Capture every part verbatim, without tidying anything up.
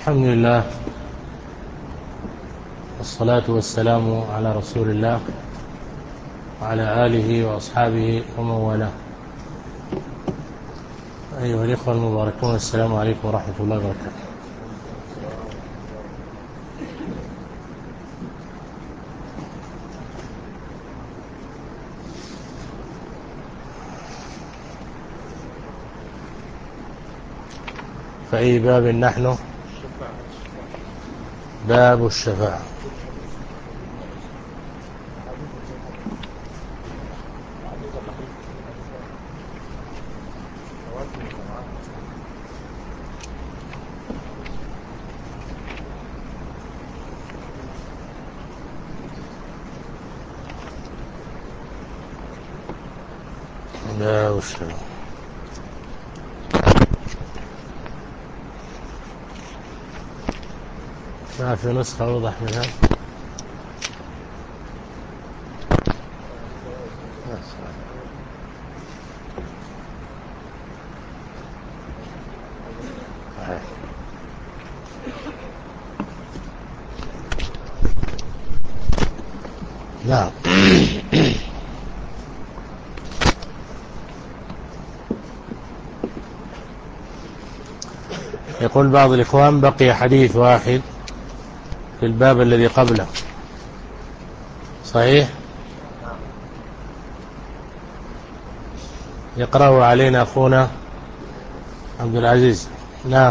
الحمد لله والصلاة والسلام على رسول الله وعلى آله وأصحابه ومن والاه. أيها الإخوة المباركون، السلام عليكم ورحمة الله وبركاته. فأي باب نحن؟ باب الشفاعة. باب الشفاعة. ما في نسخة أوضح منها؟ نعم. يقول بعض الإخوان: بقي حديث واحد في الباب الذي قبله، صحيح؟ يقرأه علينا أخونا عبد العزيز. نعم.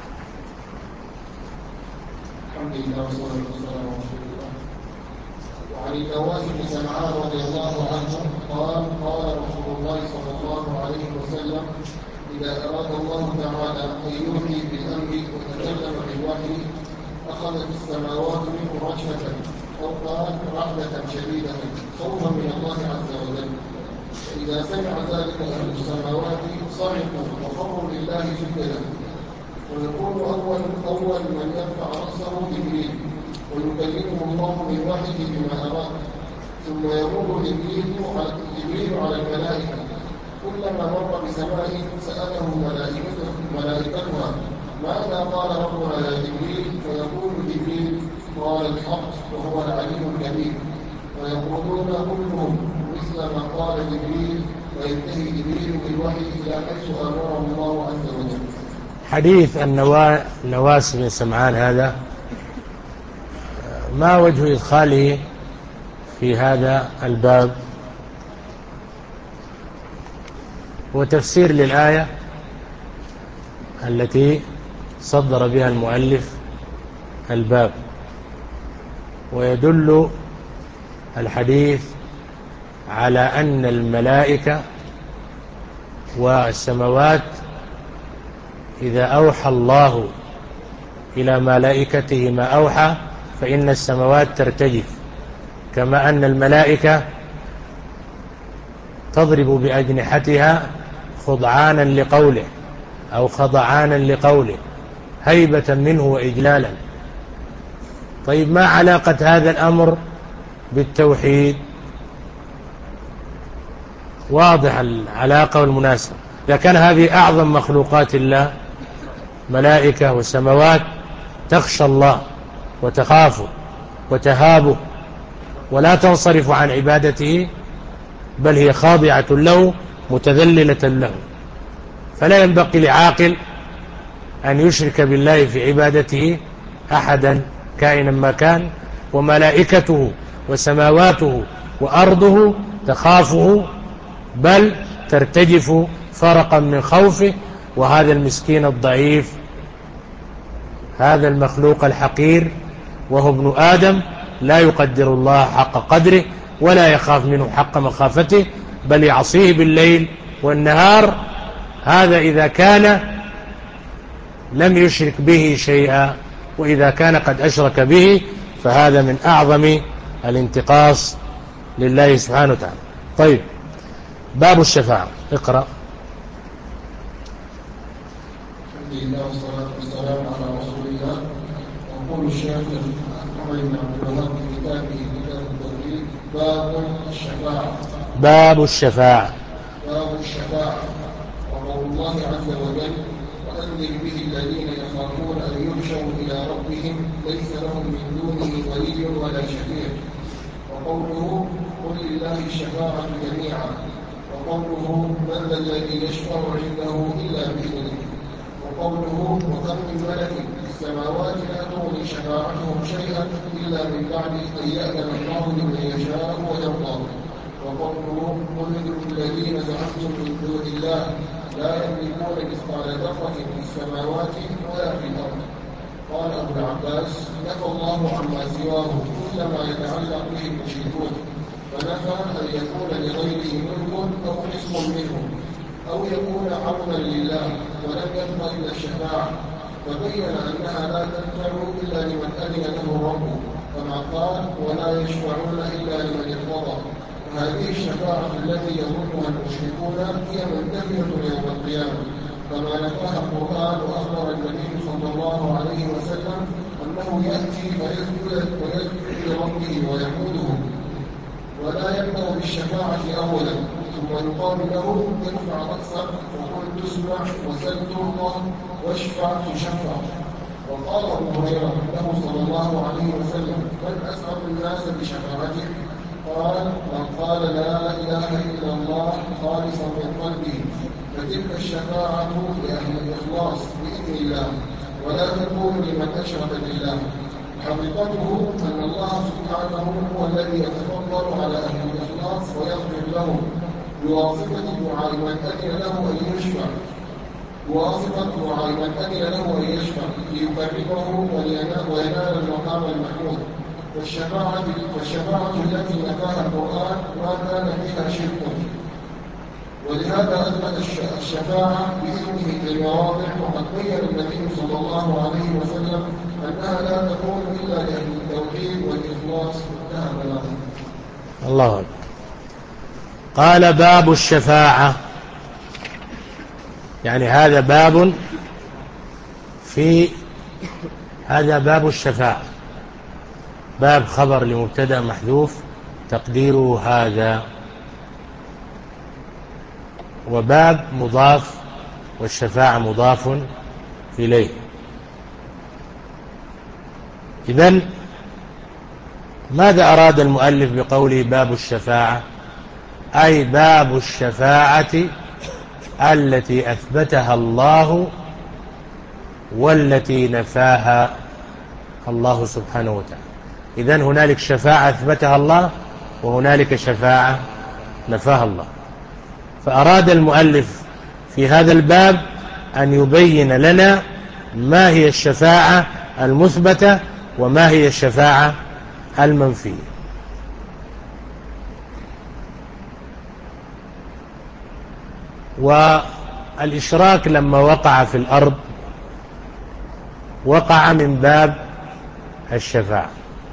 الحمد لله والصلاة والسلام على رسول الله. وعن النواس بن سمعان رضي الله عنه قال: قال رسول الله صلى الله عليه وسلم: إذا أراد الله تعالى أن يوحي بالأمر وتكلم بالوحي أخذت السماوات منه رجفة، أو قال رحمة شديدة خوفا من الله عز وجل. فإذا سمع ذلك أهل السماوات صعقوا وخروا لله سجدا، ويكون أول أول من يرفع رأسه جبريل، ويكلمه الله من وحيه بما أراد، ثم يمر جبريل على جبريل على الملائكة، كلما مر بسماء سأله ملائكته ملائكتها: ماذا قال ربنا يا جبريل؟ فيقول جبريل: قال الحق وهو العليم الكبير. ويقولون كلهم مثل ما قال جبريل، وينتهي جبريل بالوحي إلى حيث أمره الله عز وجل. حديث النواس بن سمعان هذا ما وجه إدخاله في هذا الباب؟ هو تفسير للآية التي صدر بها المؤلف الباب، ويدل الحديث على أن الملائكة والسماوات إذا أوحى الله إلى ملائكته ما أوحى فإن السماوات ترتجف، كما أن الملائكة تضرب بأجنحتها خضعانا لقوله أو خضعانا لقوله هيبة منه وإجلالا. طيب، ما علاقة هذا الأمر بالتوحيد؟ واضح العلاقة والمناسبة. إذا كان هذه أعظم مخلوقات الله، ملائكة وسماوات، تخشى الله وتخافه وتهابه ولا تنصرف عن عبادته، بل هي خاضعة له متذللة له، فلا ينبغي لعاقل أن يشرك بالله في عبادته أحدا كائنا ما كان. وملائكته وسماواته وأرضه تخافه، بل ترتجف فرقا من خوفه. وهذا المسكين الضعيف، هذا المخلوق الحقير وهو ابن آدم، لا يقدر الله حق قدره ولا يخاف منه حق مخافته، بل يعصيه بالليل والنهار. هذا إذا كان لم يشرك به شيئا، وإذا كان قد أشرك به فهذا من أعظم الانتقاص لله سبحانه وتعالى. طيب، باب الشفاعة، اقرأ. الحمد لله والصلاة والسلام على رسول الله. يقول الشيخ محمد بن عبد الوهاب في كتابه كتاب التوحيد: باب الشفاعة. باب الشفاعة. باب الشفاعة. وقول الله عز وجل: وأنذر به الذين يخافون أن يحشروا إلى ربهم ليس لهم من دونه ولي ولا شفيع. وقوله قل لله الشفاعة جميعا. وقوله من ذا الذي يشفع عنده إلا بإذنه. وقوله وكم من ملك في السماوات لا تغني شفاعتهم شيئا إلا من بعد أن يأذن الله لمن يشاء ويرضى. وقوله قل الذين زعمتم من دون الله لا يملكون مثقال ذرة في السماوات ولا في الأرض. قال أبو العباس نفى الله عما سواه كل ما يتعلق به المشركون، فنفى أن يكون لغيره ملك أو قسم منه أو يكون عونا لله، ولم يبق إلا الشفاعة، فبين أنها لا تنفع إلا لمن أذن له ربه، كما قال ولا يشفعون إلا لمن ارتضى. وهذه الشفاعة التي يظنها المشركون هي منتفية يوم القيامة، كما نفاها القرآن وأخبر النبي صلى الله عليه وسلم أنه يأتي فيسجد لربه ويحمده، ولا يبدأ بالشفاعة أولا ثم يقال له ارفع رأسك وقل تسمع وسل تعطى واشفع تشفع. وقال أبو هريرة له صلى الله عليه وسلم من أسعد الناس بشفاعته؟ قال من قال لا إله إلا الله خالصا من قلبه، فتلك الشفاعة لأهل الإخلاص بإذن الله، ولا تكون لمن أشرك بالله. حقيقته أن الله سبحانه هو الذي يتفضل على أهل الإخلاص ويغفر لهم بواسطة دعاء من أذن له أن يشفع بواسطة دعاء من أذن له أن يشفع ليكرمه وينال المقام المحمود. والشفاعة والشفاعة التي نفاها القرآن ما كان فيها شرك، ولهذا أثبت الشفاعة بإذنه في المواضع، وقد بين النبي صلى الله عليه وسلم أنها لا تكون إلا لأهل التوحيد والإخلاص والتهم لهم. الله أكبر. قال باب الشفاعة، يعني هذا باب في هذا باب الشفاعة، باب خبر لمبتدأ محذوف تقديره هذا، وباب مضاف والشفاعة مضاف إليه. إذن ماذا أراد المؤلف بقوله باب الشفاعة؟ أي باب الشفاعة التي أثبتها الله والتي نفاها الله سبحانه وتعالى. إذن هنالك شفاعة أثبتها الله وهنالك شفاعة نفاها الله. فأراد المؤلف في هذا الباب أن يبين لنا ما هي الشفاعة المثبتة وما هي الشفاعة المنفية. والإشراك لما وقع في الأرض وقع من باب الشفاعة،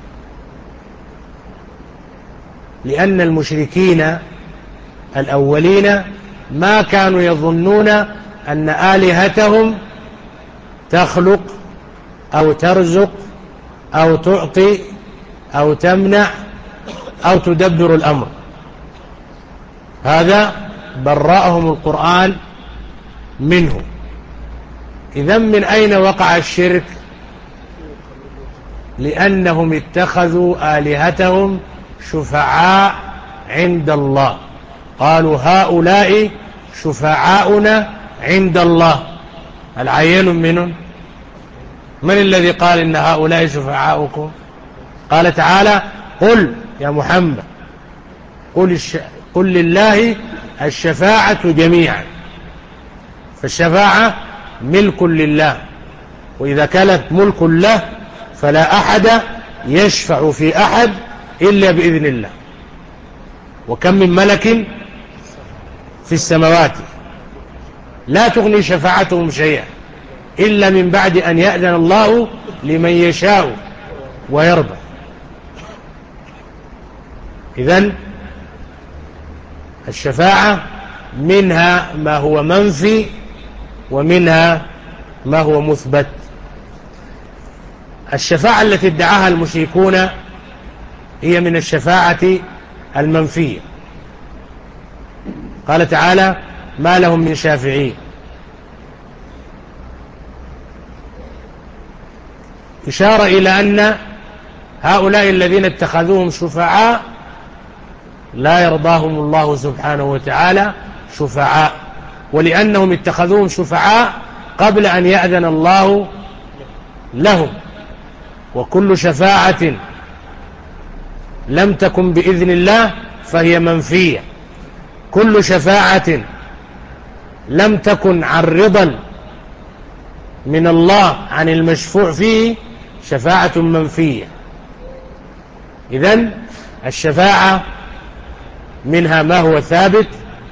لأن المشركين الأولين ما كانوا يظنون أن آلهتهم تخلق أو ترزق أو تعطي أو تمنع أو تدبر الأمر. هذا برأهم القرآن منه. إذن من أين وقع الشرك؟ لأنهم اتخذوا آلهتهم شفعاء عند الله، قالوا هؤلاء شفعاؤنا عند الله. العين منهم؟ من الذي قال إن هؤلاء شفعاؤكم؟ قال تعالى قل يا محمد قل, الش... قل لله الشفاعة جميعا. فالشفاعة ملك لله، وإذا كانت ملك له فلا أحد يشفع في أحد إلا بإذن الله. وكم من ملك في السماوات لا تغني شفاعتهم شيئا إلا من بعد أن يأذن الله لمن يشاء ويرضى. إذن الشفاعة منها ما هو منفي ومنها ما هو مثبت. الشفاعة التي ادعاها المشركون هي من الشفاعة المنفية. قال تعالى ما لهم من شافعين. إشارة إلى أن هؤلاء الذين اتخذوهم شفعاء لا يرضاهم الله سبحانه وتعالى شفعاء، ولأنهم اتخذوهم شفعاء قبل أن يأذن الله لهم، وكل شفاعة لم تكن بإذن الله فهي منفية، كل شفاعة لم تكن عن رضا من الله عن المشفوع فيه شفاعة منفية. إذن الشفاعة منها ما هو ثابت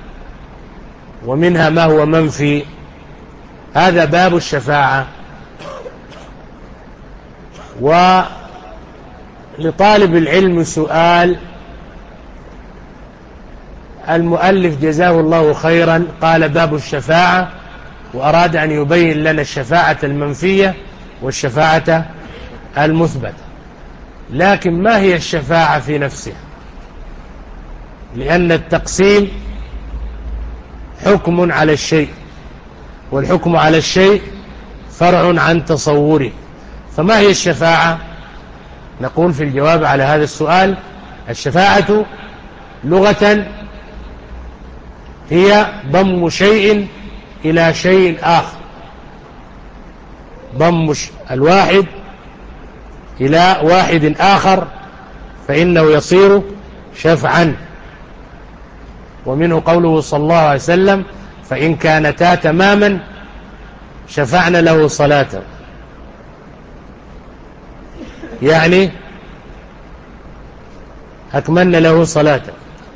ومنها ما هو منفي. هذا باب الشفاعة. ولطالب العلم سؤال، المؤلف جزاه الله خيرا قال باب الشفاعة، وأراد أن يبين لنا الشفاعة المنفية والشفاعة المثبتة، لكن ما هي الشفاعة في نفسها؟ لأن التقسيم حكم على الشيء، والحكم على الشيء فرع عن تصوره، فما هي الشفاعة؟ نقول في الجواب على هذا السؤال: الشفاعة لغة هي ضم شيء إلى شيء آخر، ضم الواحد إلى واحد آخر فإنه يصير شفعا. ومنه قوله صلى الله عليه وسلم: فإن كانتا تماما شفعنا له صلاته، يعني أكملنا له صلاته.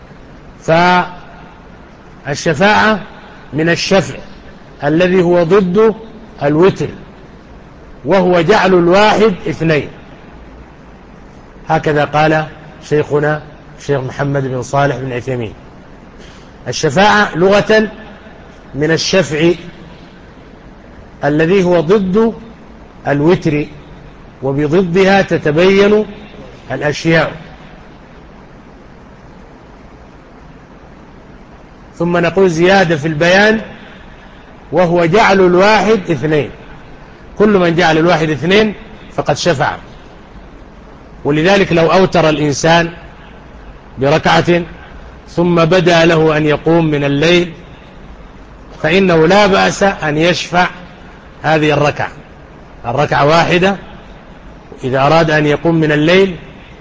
فالشفاعة من الشفع الذي هو ضد الوتر، وهو جعل الواحد اثنين، هكذا قال شيخنا الشيخ محمد بن صالح بن عثيمين. الشفاعة لغة من الشفع الذي هو ضد الوتر، وبضدها تتبين الأشياء. ثم نقول زيادة في البيان، وهو جعل الواحد اثنين، كل من جعل الواحد اثنين فقد شفع. ولذلك لو أوتر الإنسان بركعة ثم بدأ له أن يقوم من الليل فإنه لا بأس أن يشفع هذه الركعة، الركعة واحدة. إذا أراد أن يقوم من الليل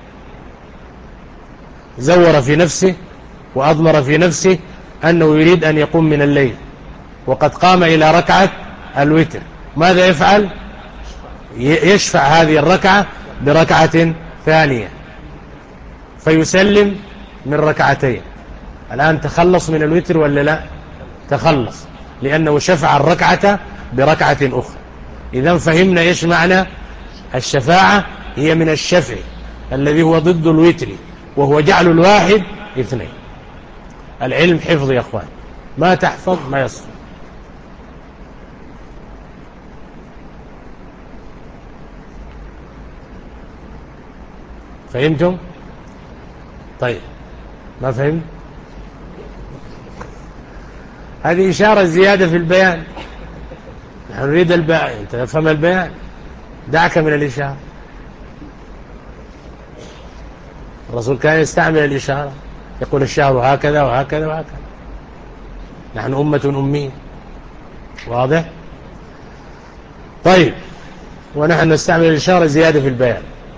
زور في نفسه وأضمر في نفسه أنه يريد أن يقوم من الليل، وقد قام إلى ركعة الوتر، ماذا يفعل؟ يشفع هذه الركعة بركعة ثانية فيسلم من ركعتين. الآن تخلص من الوتر ولا لا؟ تخلص، لأنه شفع الركعة بركعة أخرى. إذن فهمنا إيش معنى الشفاعة؟ هي من الشفع الذي هو ضد الوتر، وهو جعل الواحد اثنين. العلم حفظ يا أخوان، ما تحفظ ما يصف. فهمتم؟ طيب، ما فهمت؟ هذه إشارة زيادة في البيان، نحن نريد البيان، أنت تفهم البيان، دعك من الإشارة. الرسول كان يستعمل الإشارة، يقول الشهر هكذا وهكذا وهكذا. نحن أمة أمية، واضح؟ طيب، ونحن نستعمل الإشارة زيادة في البيان.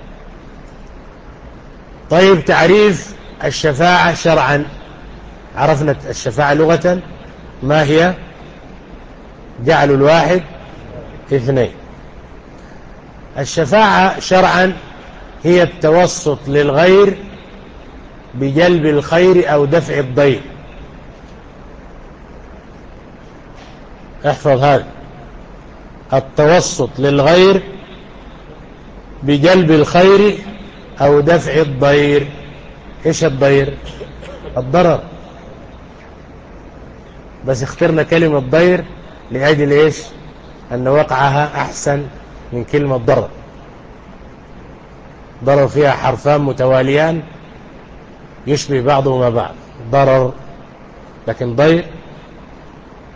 طيب، تعريف الشفاعة شرعا. عرفنا الشفاعة لغة ما هي؟ جعل الواحد اثنين. الشفاعة شرعا هي التوسط للغير بجلب الخير أو دفع الضير. احفظ هذا، التوسط للغير بجلب الخير أو دفع الضير. إيش الضير؟ الضرر، بس اخترنا كلمة ضير لأجل إيش؟ أن وقعها أحسن من كلمة ضرر. ضرر فيها حرفان متواليان يشبه بعضهما بعض، ضرر، لكن ضير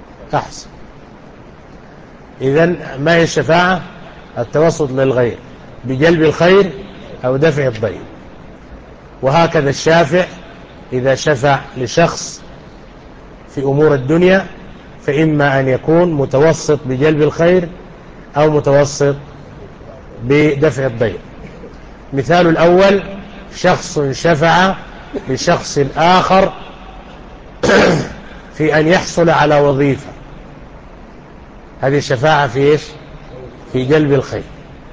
أحسن. إذن ما هي الشفاعة؟ التوسط للغير بجلب الخير أو دفع الضير. وهكذا الشافع إذا شفع لشخص في أمور الدنيا فإما أن يكون متوسط بجلب الخير أو متوسط بدفع الضير. مثال الأول: شخص شفع لشخص آخر في أن يحصل على وظيفة، هذه الشفاعة في إيش؟ في جلب الخير.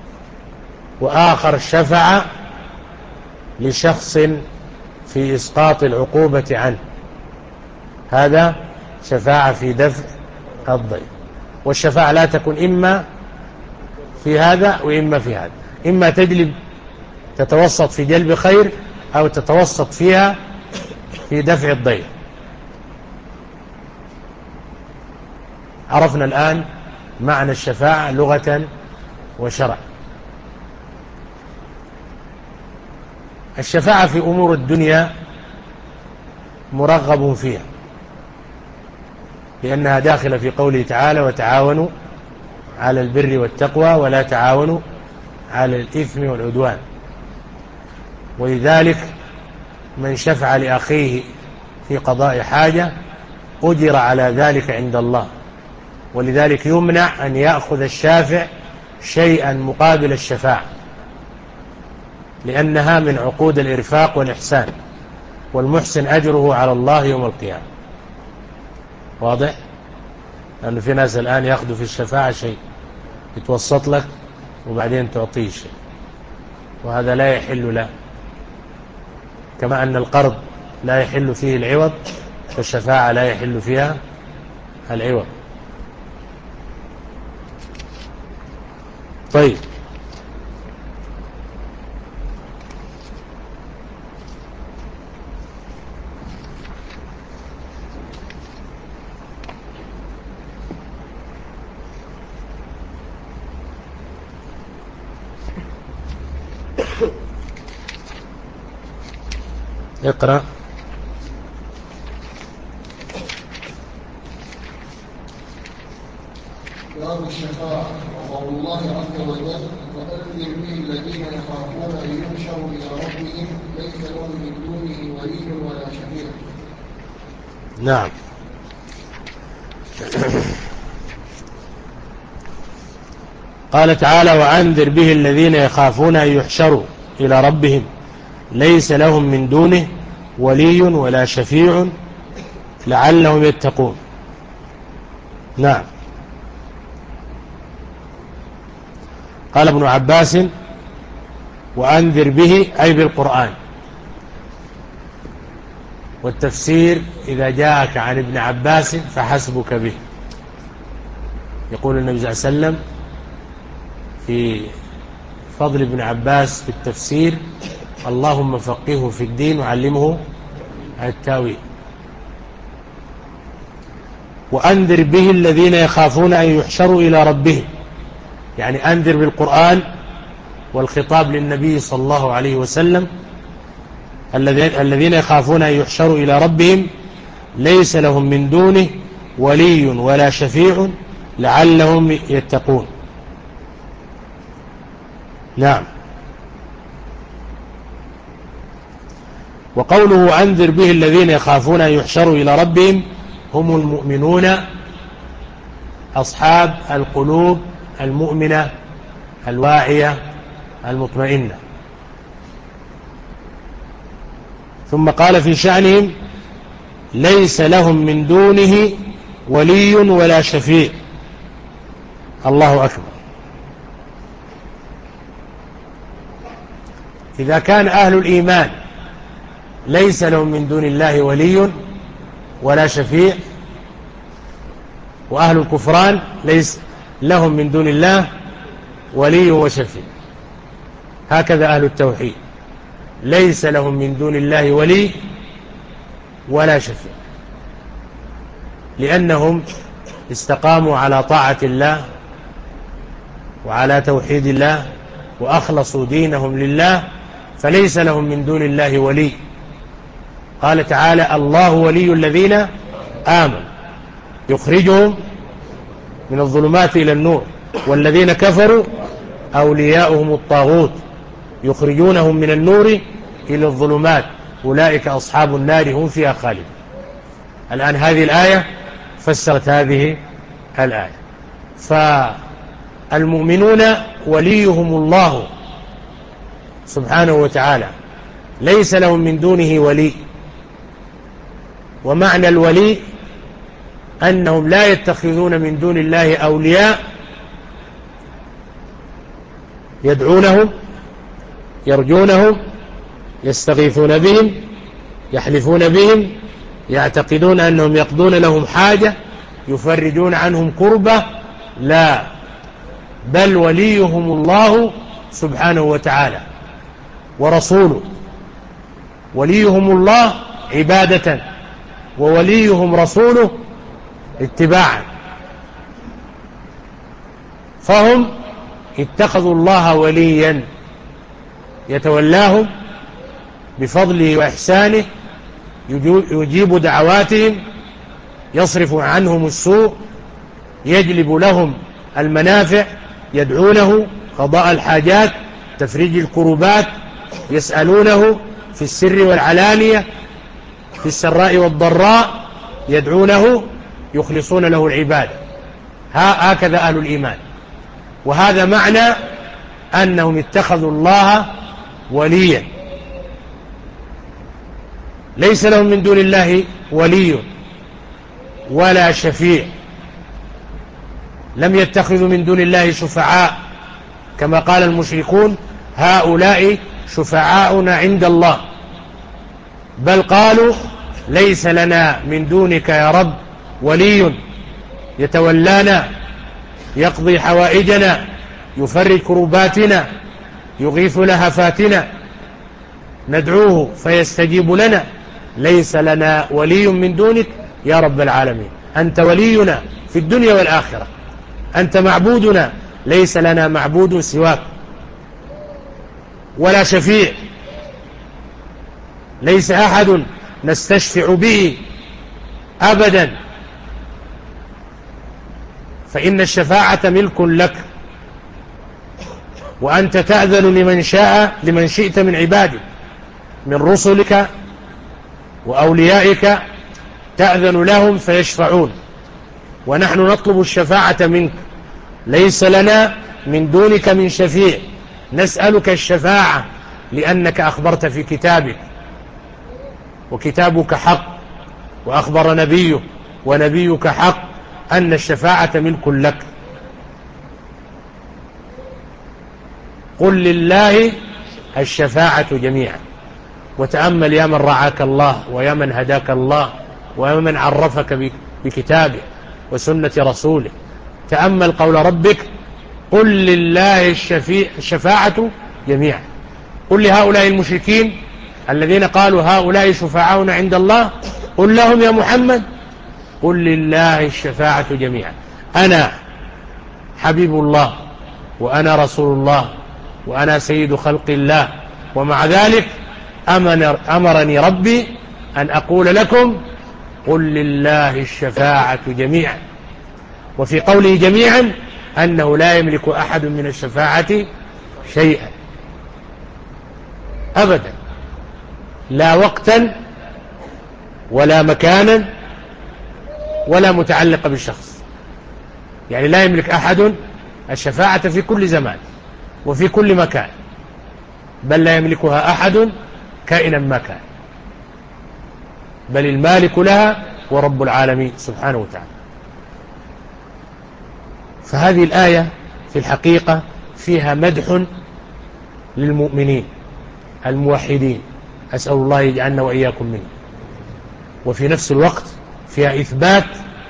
وآخر شفع لشخص في إسقاط العقوبة عنه، هذا شفاعة في دفع الضير. والشفاعة لا تكون إما في هذا وإما في هذا، إما تجلب تتوسط في جلب خير أو تتوسط فيها في دفع الضير. عرفنا الآن معنى الشفاعة لغة وشرعا. الشفاعة في أمور الدنيا مرغب فيها، لأنها داخلة في قوله تعالى: وتعاونوا على البر والتقوى ولا تعاونوا على الإثم والعدوان. ولذلك من شفع لأخيه في قضاء حاجة أجر على ذلك عند الله، ولذلك يمنع أن يأخذ الشافع شيئا مقابل الشفاعة، لأنها من عقود الإرفاق والإحسان، والمحسن أجره على الله يوم القيامة. واضح؟ لأنه في ناس الآن يأخذوا في الشفاعة شيء، يتوسط لك وبعدين تعطيه شيء، وهذا لا يحل له. كما أن القرض لا يحل فيه العوض، فالشفاعة لا يحل فيها العوض. طيب، اقرأ. باب الشفاعة. وقول الله عز وجل: وأنذر به الذين يخافون أن يحشروا إلى ربهم ليس لهم من دونه ولي ولا شفيع. نعم. قال تعالى: وأنذر به الذين يخافون أن يحشروا إلى ربهم ليس لهم من دونه ولي ولا شفيع لعلهم يتقون. نعم. قال ابن عباس: وأنذر به أي بالقرآن. والتفسير: إذا جاءك عن ابن عباس فحسبك به. يقول النبي صلى الله عليه وسلم في فضل ابن عباس في التفسير: اللهم فقهه في الدين وعلمه التاويل. وأنذر به الذين يخافون أن يحشروا إلى ربهم، يعني أنذر بالقرآن، والخطاب للنبي صلى الله عليه وسلم: الذين يخافون أن يحشروا إلى ربهم ليس لهم من دونه ولي ولا شفيع لعلهم يتقون. نعم. وقوله أنذر به الذين يخافون أن يحشروا إلى ربهم هم المؤمنون أصحاب القلوب المؤمنة الواعية المطمئنة. ثم قال في شأنهم: ليس لهم من دونه ولي ولا شفيع. الله أكبر. إذا كان أهل الإيمان ليس لهم من دون الله ولي ولا شفيع، وأهل الكفران ليس لهم من دون الله ولي وشفيع، هكذا أهل التوحيد ليس لهم من دون الله ولي ولا شفيع، لأنهم استقاموا على طاعة الله وعلى توحيد الله وأخلصوا دينهم لله، فليس لهم من دون الله ولي. قال تعالى: الله ولي الذين آمنوا يخرجهم من الظلمات إلى النور والذين كفروا أولياؤهم الطاغوت يخرجونهم من النور إلى الظلمات أولئك أصحاب النار هم فيها خالدون. الآن هذه الآية فسرت هذه الآية. فالمؤمنون وليهم الله سبحانه وتعالى، ليس لهم من دونه ولي. ومعنى الولي أنهم لا يتخذون من دون الله أولياء يدعونهم يرجونهم يستغيثون بهم يحلفون بهم يعتقدون أنهم يقضون لهم حاجة يفرجون عنهم كربة. لا، بل وليهم الله سبحانه وتعالى ورسوله. وليهم الله عبادة ووليهم رسوله اتباعا. فهم اتخذوا الله وليا يتولاهم بفضله وإحسانه، يجيب دعواتهم، يصرف عنهم السوء، يجلب لهم المنافع، يدعونه قضاء الحاجات، تفريج الكروبات، يسألونه في السر والعلانية، في السراء والضراء يدعونه، يخلصون له العبادة. هكذا أهل الإيمان. وهذا معنى أنهم اتخذوا الله وليا. ليس لهم من دون الله ولي ولا شفيع. لم يتخذوا من دون الله شفعاء كما قال المشركون هؤلاء شفعاؤنا عند الله، بل قالوا ليس لنا من دونك يا رب ولي يتولانا يقضي حوائجنا يفرج كروباتنا يغيث لهفاتنا ندعوه فيستجيب لنا. ليس لنا ولي من دونك يا رب العالمين، أنت ولينا في الدنيا والآخرة، أنت معبودنا، ليس لنا معبود سواك. ولا شفيع، ليس أحد نستشفع به أبدا، فإن الشفاعة ملك لك، وأنت تأذن لمن شاء لمن شئت من عبادك من رسلك وأوليائك، تأذن لهم فيشفعون، ونحن نطلب الشفاعة منك. ليس لنا من دونك من شفيع، نسألك الشفاعة لأنك أخبرت في كتابك، وكتابك حق، وأخبر نبيه ونبيك حق أن الشفاعة ملك لك. قل لله الشفاعة جميعا. وتأمل يا من رعاك الله، ويا من هداك الله، ويا من عرفك بكتابه وسنة رسوله، تأمل قول ربك قل لله الشفاعة جميعا. قل لهؤلاء المشركين الذين قالوا هؤلاء شفعاؤنا عند الله، قل لهم يا محمد قل لله الشفاعة جميعا، أنا حبيب الله وأنا رسول الله وأنا سيد خلق الله، ومع ذلك أمرني ربي أن أقول لكم قل لله الشفاعة جميعا. وفي قوله جميعا أنه لا يملك أحد من الشفاعة شيئا أبدا، لا وقتا ولا مكانا ولا متعلق بالشخص. يعني لا يملك أحد الشفاعة في كل زمان وفي كل مكان، بل لا يملكها أحد كائنا ما كان، بل المالك لها ورب العالمين سبحانه وتعالى. فهذه الآية في الحقيقة فيها مدح للمؤمنين الموحدين، أسأل الله يجعلنا وإياكم منه، وفي نفس الوقت فيها إثبات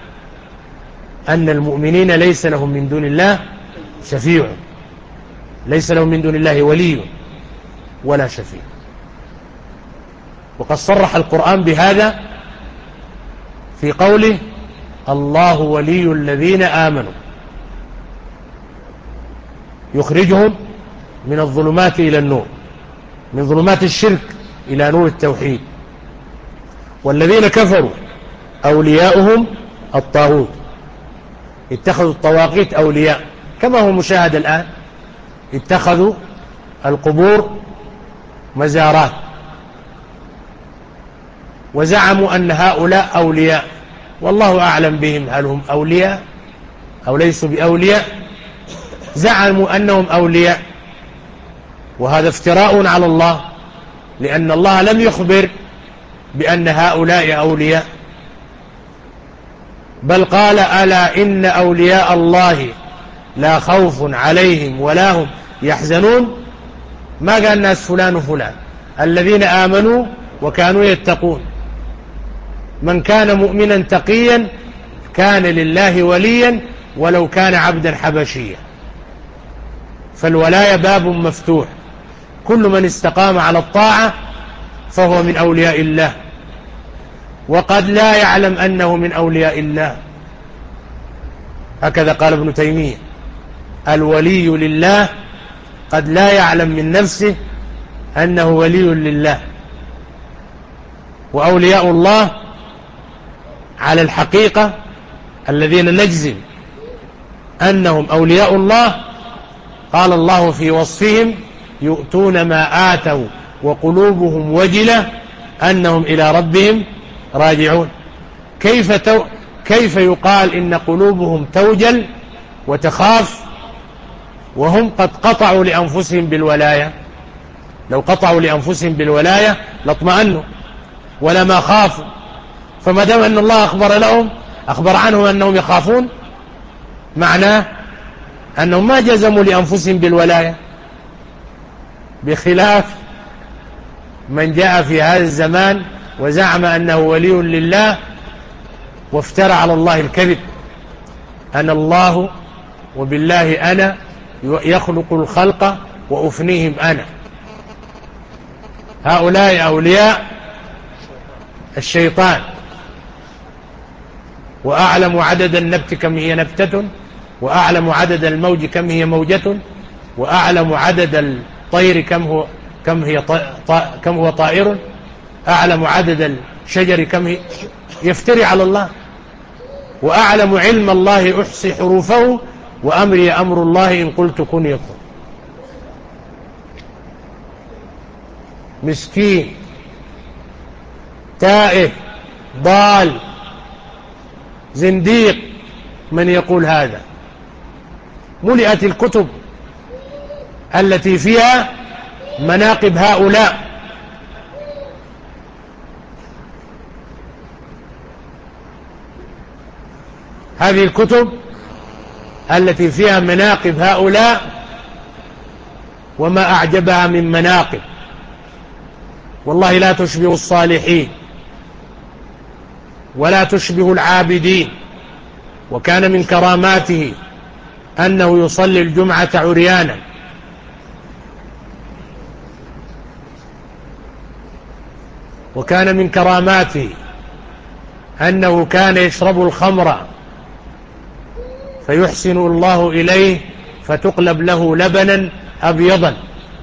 أن المؤمنين ليس لهم من دون الله شفيع، ليس لهم من دون الله ولي ولا شفيع. وقد صرح القرآن بهذا في قوله الله ولي الذين آمنوا يخرجهم من الظلمات إلى النور، من ظلمات الشرك إلى نور التوحيد. والذين كفروا أولياؤهم الطاغوت، اتخذوا الطواغيت أولياء كما هو مشاهد الآن. اتخذوا القبور مزارات، وزعموا أن هؤلاء أولياء، والله أعلم بهم هل هم أولياء أو ليسوا بأولياء. زعموا أنهم أولياء، وهذا افتراء على الله، لأن الله لم يخبر بأن هؤلاء أولياء، بل قال ألا إن أولياء الله لا خوف عليهم ولا هم يحزنون. ما قال الناس فلان وفلان، الذين آمنوا وكانوا يتقون. من كان مؤمنا تقيا كان لله وليا ولو كان عبدا حبشيا. فالولاية باب مفتوح، كل من استقام على الطاعة فهو من أولياء الله، وقد لا يعلم أنه من أولياء الله. هكذا قال ابن تيمية: الولي لله قد لا يعلم من نفسه أنه ولي لله. وأولياء الله على الحقيقة الذين نجزم أنهم أولياء الله، قال الله في وصفهم: يؤتون ما آتوا وقلوبهم وجلة أنهم إلى ربهم راجعون. كيف, تو كيف يقال إن قلوبهم توجل وتخاف وهم قد قطعوا لأنفسهم بالولاية؟ لو قطعوا لأنفسهم بالولاية لاطمأنوا ولما خافوا. فما دام أن الله أخبر لهم أخبر عنهم أنهم يخافون، معناه أنهم ما جزموا لأنفسهم بالولاية، بخلاف من جاء في هذا الزمان وزعم أنه ولي لله وافترى على الله الكذب: أنا الله وبالله أنا يخلق الخلق وأفنيهم أنا. هؤلاء أولياء الشيطان. وأعلم عدد النبت كم هي نبتة، وأعلم عدد الموج كم هي موجة، وأعلم عدد الطير كم هو كم هي كم هو طائر، أعلم عدد الشجر كم هي. يفتري على الله. وأعلم علم الله أحصي حروفه وأمري أمر الله إن قلت كن يكون. مسكين تائه ضال زنديق من يقول هذا. ملئت الكتب التي فيها مناقب هؤلاء. هذه الكتب التي فيها مناقب هؤلاء وما أعجبها من مناقب، والله لا تشبه الصالحين ولا تشبه العابدين. وكان من كراماته أنه يصلي الجمعة عريانا، وكان من كراماته أنه كان يشرب الخمر فيحسن الله إليه فتقلب له لبنا أبيضا.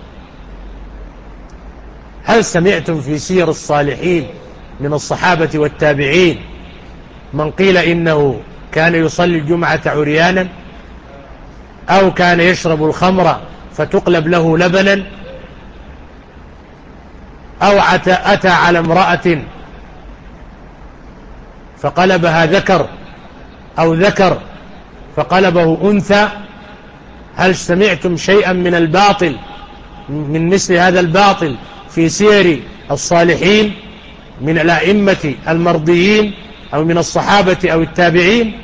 هل سمعتم في سير الصالحين من الصحابة والتابعين من قيل إنه كان يصلي الجمعة عريانا، أو كان يشرب الخمر فتقلب له لبنا، أو أتى على امرأة فقلبها ذكر، أو ذكر فقلبه أنثى؟ هل سمعتم شيئا من الباطل من مثل هذا الباطل في سير الصالحين من الأئمة المرضيين أو من الصحابة أو التابعين؟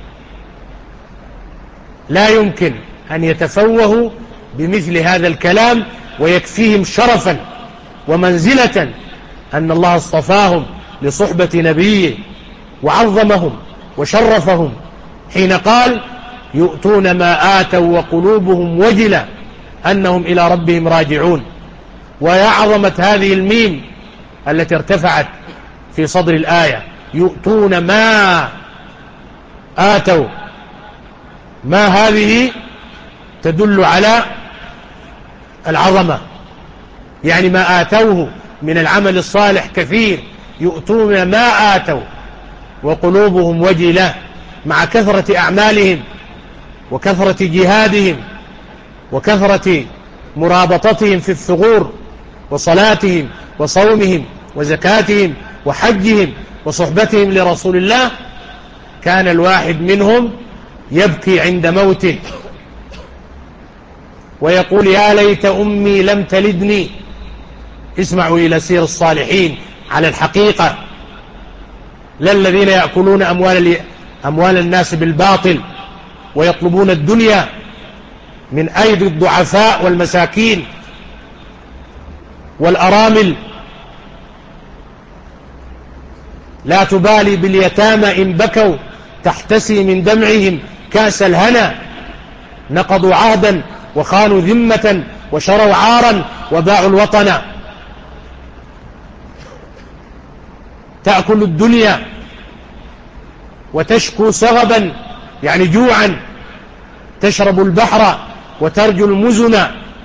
لا يمكن أن يتفوهوا بمثل هذا الكلام، ويكفيهم شرفا ومنزلة أن الله اصطفاهم لصحبة نبيه وعظمهم وشرفهم حين قال: يؤتون ما آتوا وقلوبهم وجلة أنهم إلى ربهم راجعون. ويا عظمة هذه الميم التي ارتفعت في صدر الآية: يؤتون ما آتوا. ما هذه تدل على العظمة، يعني ما آتوه من العمل الصالح كثير. يؤتون ما آتوا وقلوبهم وجلة، مع كثرة أعمالهم وكثرة جهادهم وكثرة مرابطتهم في الثغور وصلاتهم وصومهم وزكاتهم وحجهم وصحبتهم لرسول الله، كان الواحد منهم يبكي عند موته ويقول يا ليت أمي لم تلدني. اسمعوا إلى سير الصالحين على الحقيقة، لا الذين يأكلون أموال, أموال الناس بالباطل ويطلبون الدنيا من أيدي الضعفاء والمساكين والأرامل. لا تبالي باليتامى إن بكوا تحتسي من دمعهم كأس الهنا، نقضوا عهدا وخانوا ذمة وشروا عارا وباعوا الوطن. تأكل الدنيا وتشكو سغبا يعني جوعا، تشرب البحر وترجو المزن.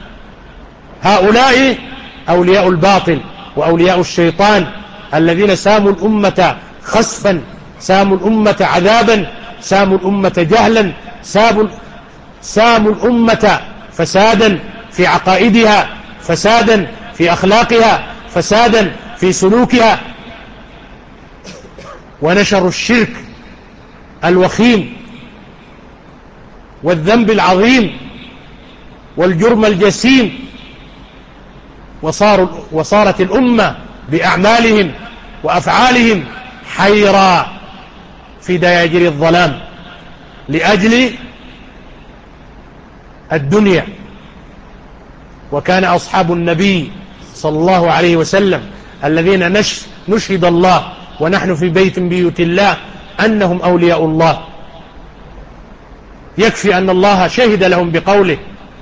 هؤلاء أولياء الباطل وأولياء الشيطان الذين ساموا الأمة خسفا، ساموا الأمة عذابا، ساموا الأمة جهلا، ساموا الأمة فسادا في عقائدها، فسادا في أخلاقها، فسادا في سلوكها، ونشروا الشرك الوخيم والذنب العظيم والجرم الجسيم، وصاروا وصارت الأمة بأعمالهم وأفعالهم حيرى في دياجر الظلام لأجل الدنيا. وكان أصحاب النبي صلى الله عليه وسلم الذين نشهد الله ونحن في بيت من بيوت الله أنهم أولياء الله، يكفي أن الله شهد لهم بقوله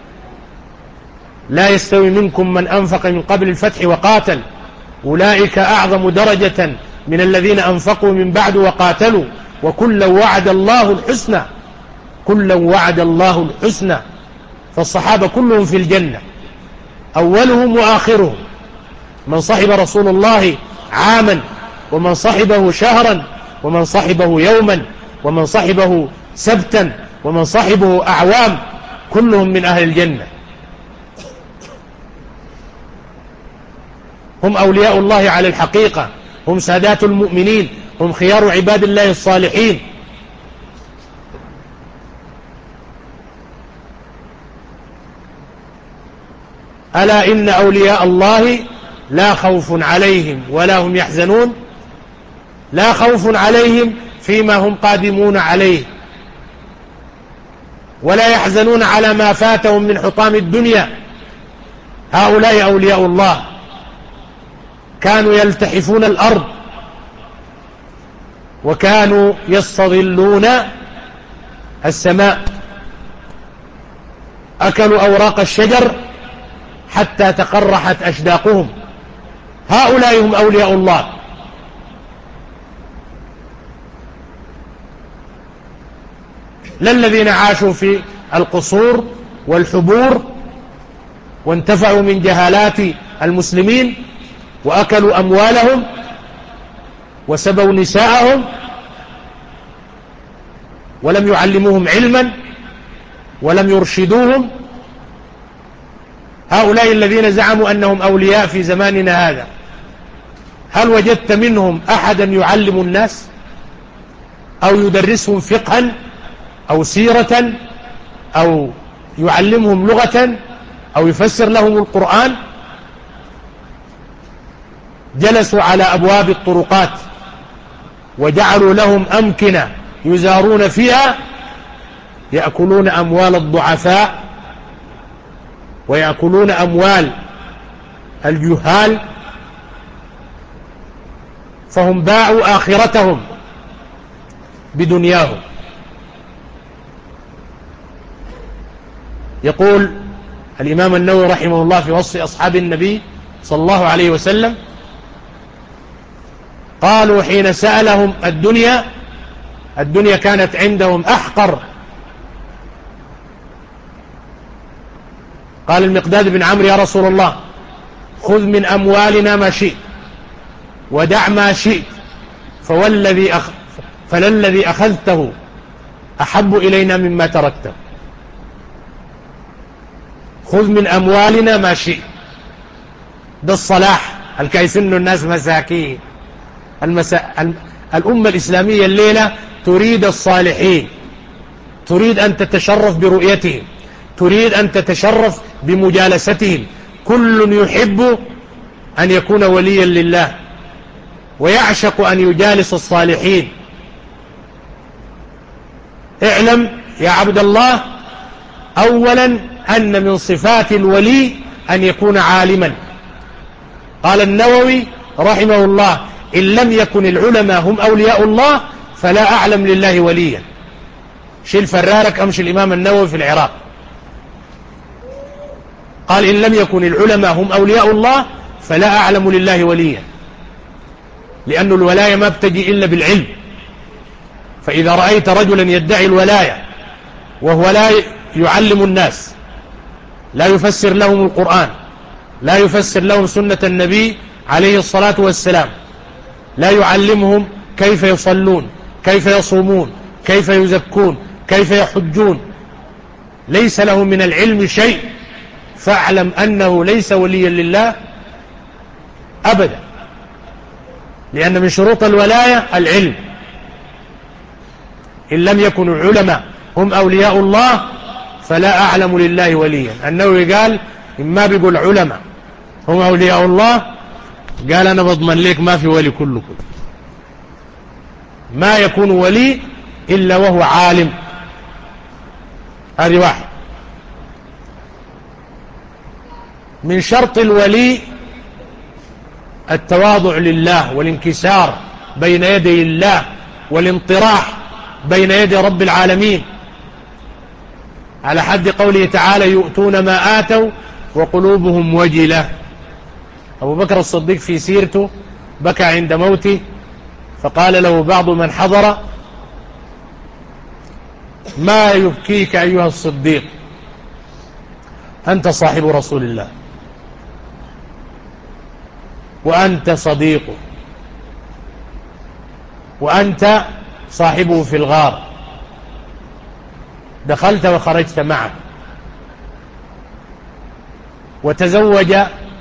لا يستوي منكم من أنفق من قبل الفتح وقاتل أولئك أعظم درجة من الذين أنفقوا من بعد وقاتلوا وكلا وعد الله الحسنى، كلا وعد الله الحسنى. فالصحابة كلهم في الجنة، أولهم وآخرهم، من صحب رسول الله عاما ومن صحبه شهرا ومن صحبه يوما ومن صحبه سبتا ومن صحبه أعوام، كلهم من أهل الجنة. هم أولياء الله على الحقيقة، هم سادات المؤمنين، هم خيار عباد الله الصالحين. ألا إن أولياء الله لا خوف عليهم ولا هم يحزنون، لا خوف عليهم فيما هم قادمون عليه، ولا يحزنون على ما فاتهم من حطام الدنيا. هؤلاء أولياء الله كانوا يلتحفون الأرض وكانوا يستظلون السماء، أكلوا أوراق الشجر حتى تقرحت أشداقهم. هؤلاء هم أولياء الله. لا الذين عاشوا في القصور والحبور وانتفعوا من جهالات المسلمين وأكلوا أموالهم وسبوا نساءهم ولم يعلموهم علما ولم يرشدوهم. هؤلاء الذين زعموا أنهم أولياء في زماننا هذا، هل وجدت منهم أحدا يعلم الناس أو يدرسهم فقها أو سيرة أو يعلمهم لغة أو يفسر لهم القرآن؟ جلسوا على أبواب الطرقات وجعلوا لهم أمكنة يزارون فيها، يأكلون أموال الضعفاء ويأكلون أموال الجهال، فهم باعوا آخرتهم بدنياهم. يقول الإمام النووي رحمه الله في وصف أصحاب النبي صلى الله عليه وسلم: قالوا حين سألهم الدنيا، الدنيا كانت عندهم أحقر. قال المقداد بن عمرو: يا رسول الله خذ من أموالنا ما شئت ودع ما شئت، فوالذي أخ... فللذي أخذته أحب إلينا مما تركته. خذ من أموالنا ما شئت. ده الصلاح الكايسن الناس مساكين. المسا... الأمة الإسلامية الليلة تريد الصالحين، تريد أن تتشرف برؤيتهم، تريد أن تتشرف بمجالستهم. كل يحب أن يكون وليا لله ويعشق أن يجالس الصالحين. اعلم يا عبد الله أولا أن من صفات الولي أن يكون عالما. قال النووي رحمه الله: إن لم يكن العلماء هم أولياء الله فلا أعلم لله وليا. شيل فرارك أمشي الإمام النووي في العراق قال: إن لم يكن العلماء هم أولياء الله فلا أعلم لله وليا، لأن الولاية ما بتجي إلا بالعلم. فإذا رأيت رجلا يدعي الولاية وهو لا يعلم الناس، لا يفسر لهم القرآن، لا يفسر لهم سنة النبي عليه الصلاة والسلام، لا يعلمهم كيف يصلون، كيف يصومون، كيف يزكون، كيف يحجون، ليس له من العلم شيء، فاعلم أنه ليس وليا لله أبدا، لأن من شروط الولاية العلم. إن لم يكن العلماء هم أولياء الله فلا أعلم لله وليا. النووي قال: إما بيقول علماء هم أولياء الله، قال أنا بضمن لك ما في ولي كله كله. ما يكون ولي إلا وهو عالم. هذه واحد. من شرط الولي التواضع لله والانكسار بين يدي الله والانطراح بين يدي رب العالمين، على حد قوله تعالى: يؤتون ما آتوا وقلوبهم وجلة. أبو بكر الصديق في سيرته بكى عند موته، فقال له بعض من حضر: ما يبكيك أيها الصديق؟ أنت صاحب رسول الله وأنت صديقه وأنت صاحبه في الغار، دخلت وخرجت معه، وتزوج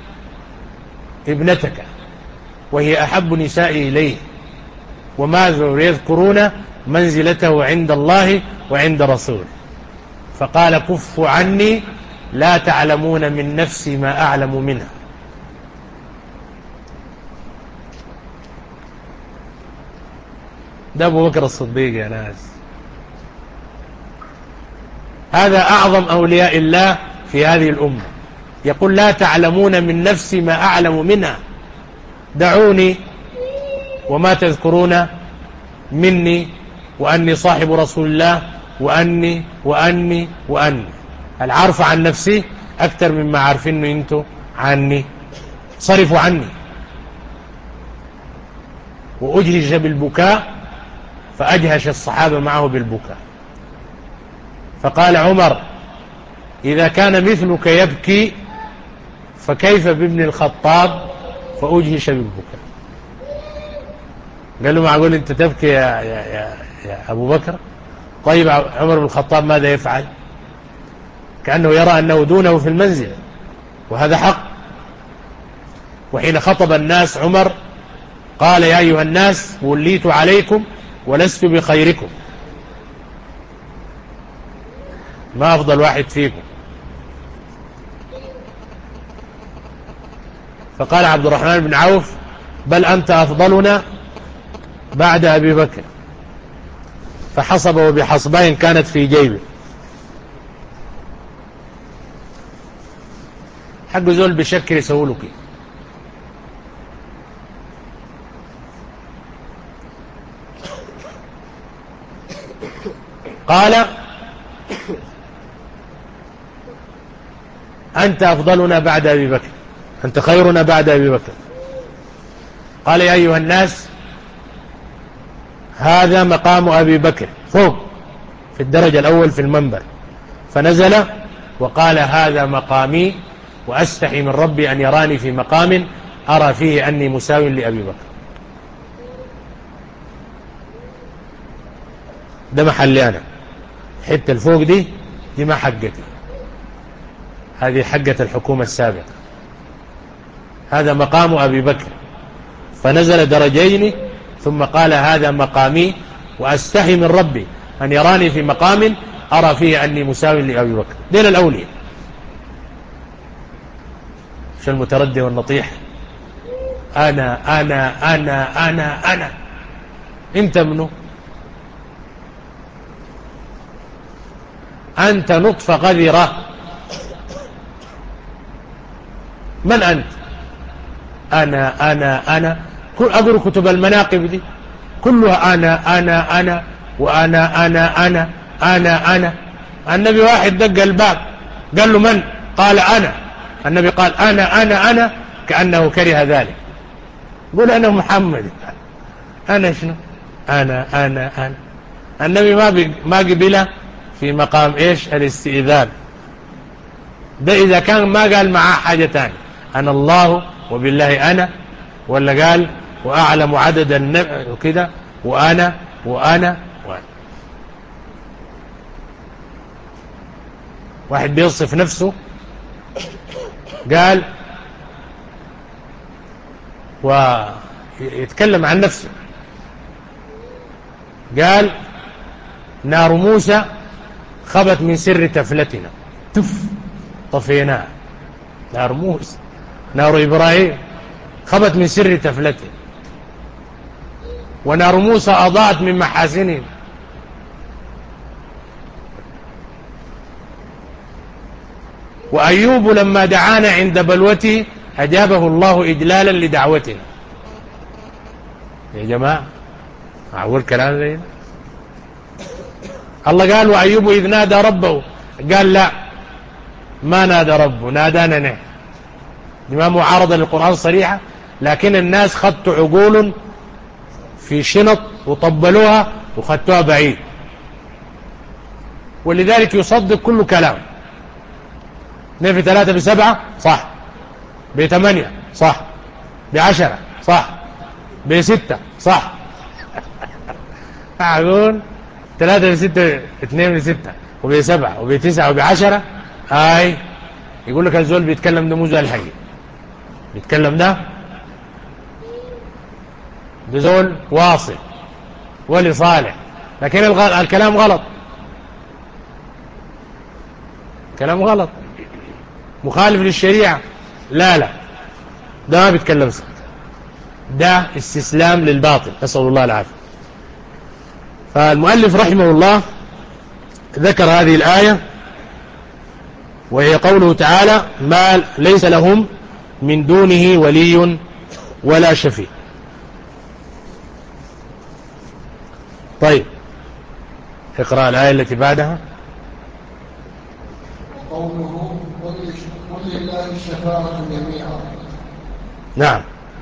ابنتك وهي أحب نسائه إليه، وماذا يذكرون منزلته عند الله وعند رسوله. فقال: كفوا عني لا تعلمون من نفسي ما أعلم منها. ده أبو بكر الصديق يا ناس. هذا أعظم أولياء الله في هذه الأمة. يقول: لا تعلمون من نفسي ما أعلم منها، دعوني وما تذكرون مني، وأني صاحب رسول الله، وأني وأني وأني. العارف عن نفسي أكثر مما عارفين أنتم عني. صرفوا عني. وأجهش بالبكاء فأجهش الصحابة معه بالبكاء. فقال عمر: إذا كان مثلك يبكي فكيف بابن الخطاب؟ فأجهش بالبكاء. قال له: معقول أنت تبكي يا, يا, يا, يا أبو بكر؟ طيب عمر بن الخطاب ماذا يفعل؟ كأنه يرى أنه دونه في المنزل، وهذا حق. وحين خطب الناس عمر قال: يا أيها الناس وليت عليكم ولست بخيركم، ما أفضل واحد فيكم. فقال عبد الرحمن بن عوف: بل أنت أفضلنا بعد أبي بكر. فحصبه بحصبين كانت في جيبه. حق زول بشكر يسولك. قال: أنت أفضلنا بعد أبي بكر، أنت خيرنا بعد أبي بكر. قال: يا أيها الناس هذا مقام أبي بكر فوق في الدرجة الأول في المنبر. فنزل وقال: هذا مقامي وأستحي من ربي أن يراني في مقام أرى فيه أني مساو لأبي بكر. ده محلي أنا، حتى الفوق دي دي ما حقتي. هذه حقة الحكومة السابقة، هذا مقام أبي بكر، فنزل درجين ثم قال هذا مقامي وأستحي من ربي أن يراني في مقام أرى فيه أني مساوي لأبي بكر. دين الأولياء. شو المتردي والنطيح؟ أنا أنا أنا أنا أنا أنت منو؟ أنت نطفة قذرة. من أنت؟ أنا أنا أنا كل أقرأ كتب المناقب دي كلها أنا أنا أنا وأنا أنا أنا أنا أنا. النبي واحد دق الباب قال له من؟ قال أنا. النبي قال أنا أنا أنا كأنه كره ذلك. قل أنا محمد. أنا شنو؟ أنا أنا أنا. النبي ما ما قبله في مقام إيش؟ الاستئذان. ده إذا كان ما قال معاه حاجة تانية أنا الله وبالله أنا، ولا قال وأعلم عدد النبي وكده وأنا وأنا وأنا. واحد بيوصف نفسه قال ويتكلم عن نفسه قال نار موسى خبت من سر تفلتنا تف طفيناها. نار موسى نار إبراهيم خبت من سر تفلتنا، ونار موسى أضاءت من محاسنه. وأيوب لما دعانا عند بلوته أجابه الله إجلالا لدعوتنا. يا جماعة معقول كلام زي ده؟ الله قال وأيوب إذ نادى ربه، قال لا ما نادى ربه، نادانا نحن. ما معارضة للقرآن صريحة، لكن الناس خدتوا عقول في شنط وطبلوها وخدتوها بعيد، ولذلك يصدق كل كلام. اثنين في ثلاثة بسبعة صح، بثمانية صح، بعشرة صح، بستة صح. معقول ثلاثة بستة، اثنين بستة وبسبعة وبتسعة وبعشرة. هاي يقول لك الزول بيتكلم ده مو زول الحقيقي، بيتكلم ده ده زول واصل ولي صالح، لكن الكلام غلط، كلام غلط مخالف للشريعة. لا لا ده ما بيتكلم صح، ده استسلام للباطل، نسأل الله العافية. فالمؤلف رحمه الله ذكر هذه الآية وهي قوله تعالى ما ليس لهم من دونه ولي ولا شفيع. طيب اقرأ الآية التي بعدها. وقوله قل لله الشفاعة جميعا. نعم.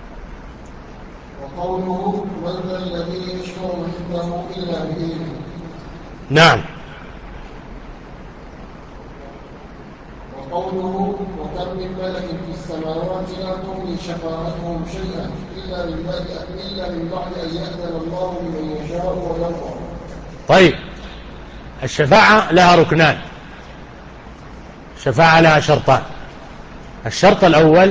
وقوله من ذا الذي يشفع عنده إلا بإذنه. نعم. وقوله وكم من ملك في السماوات لا تغني شفاعتهم شيئا إلا من بعد إلا من بعد أن يأذن الله لمن يشاء ويرضى. طيب الشفاعة لها ركنان، الشفاعة لها شرطان. الشرط الأول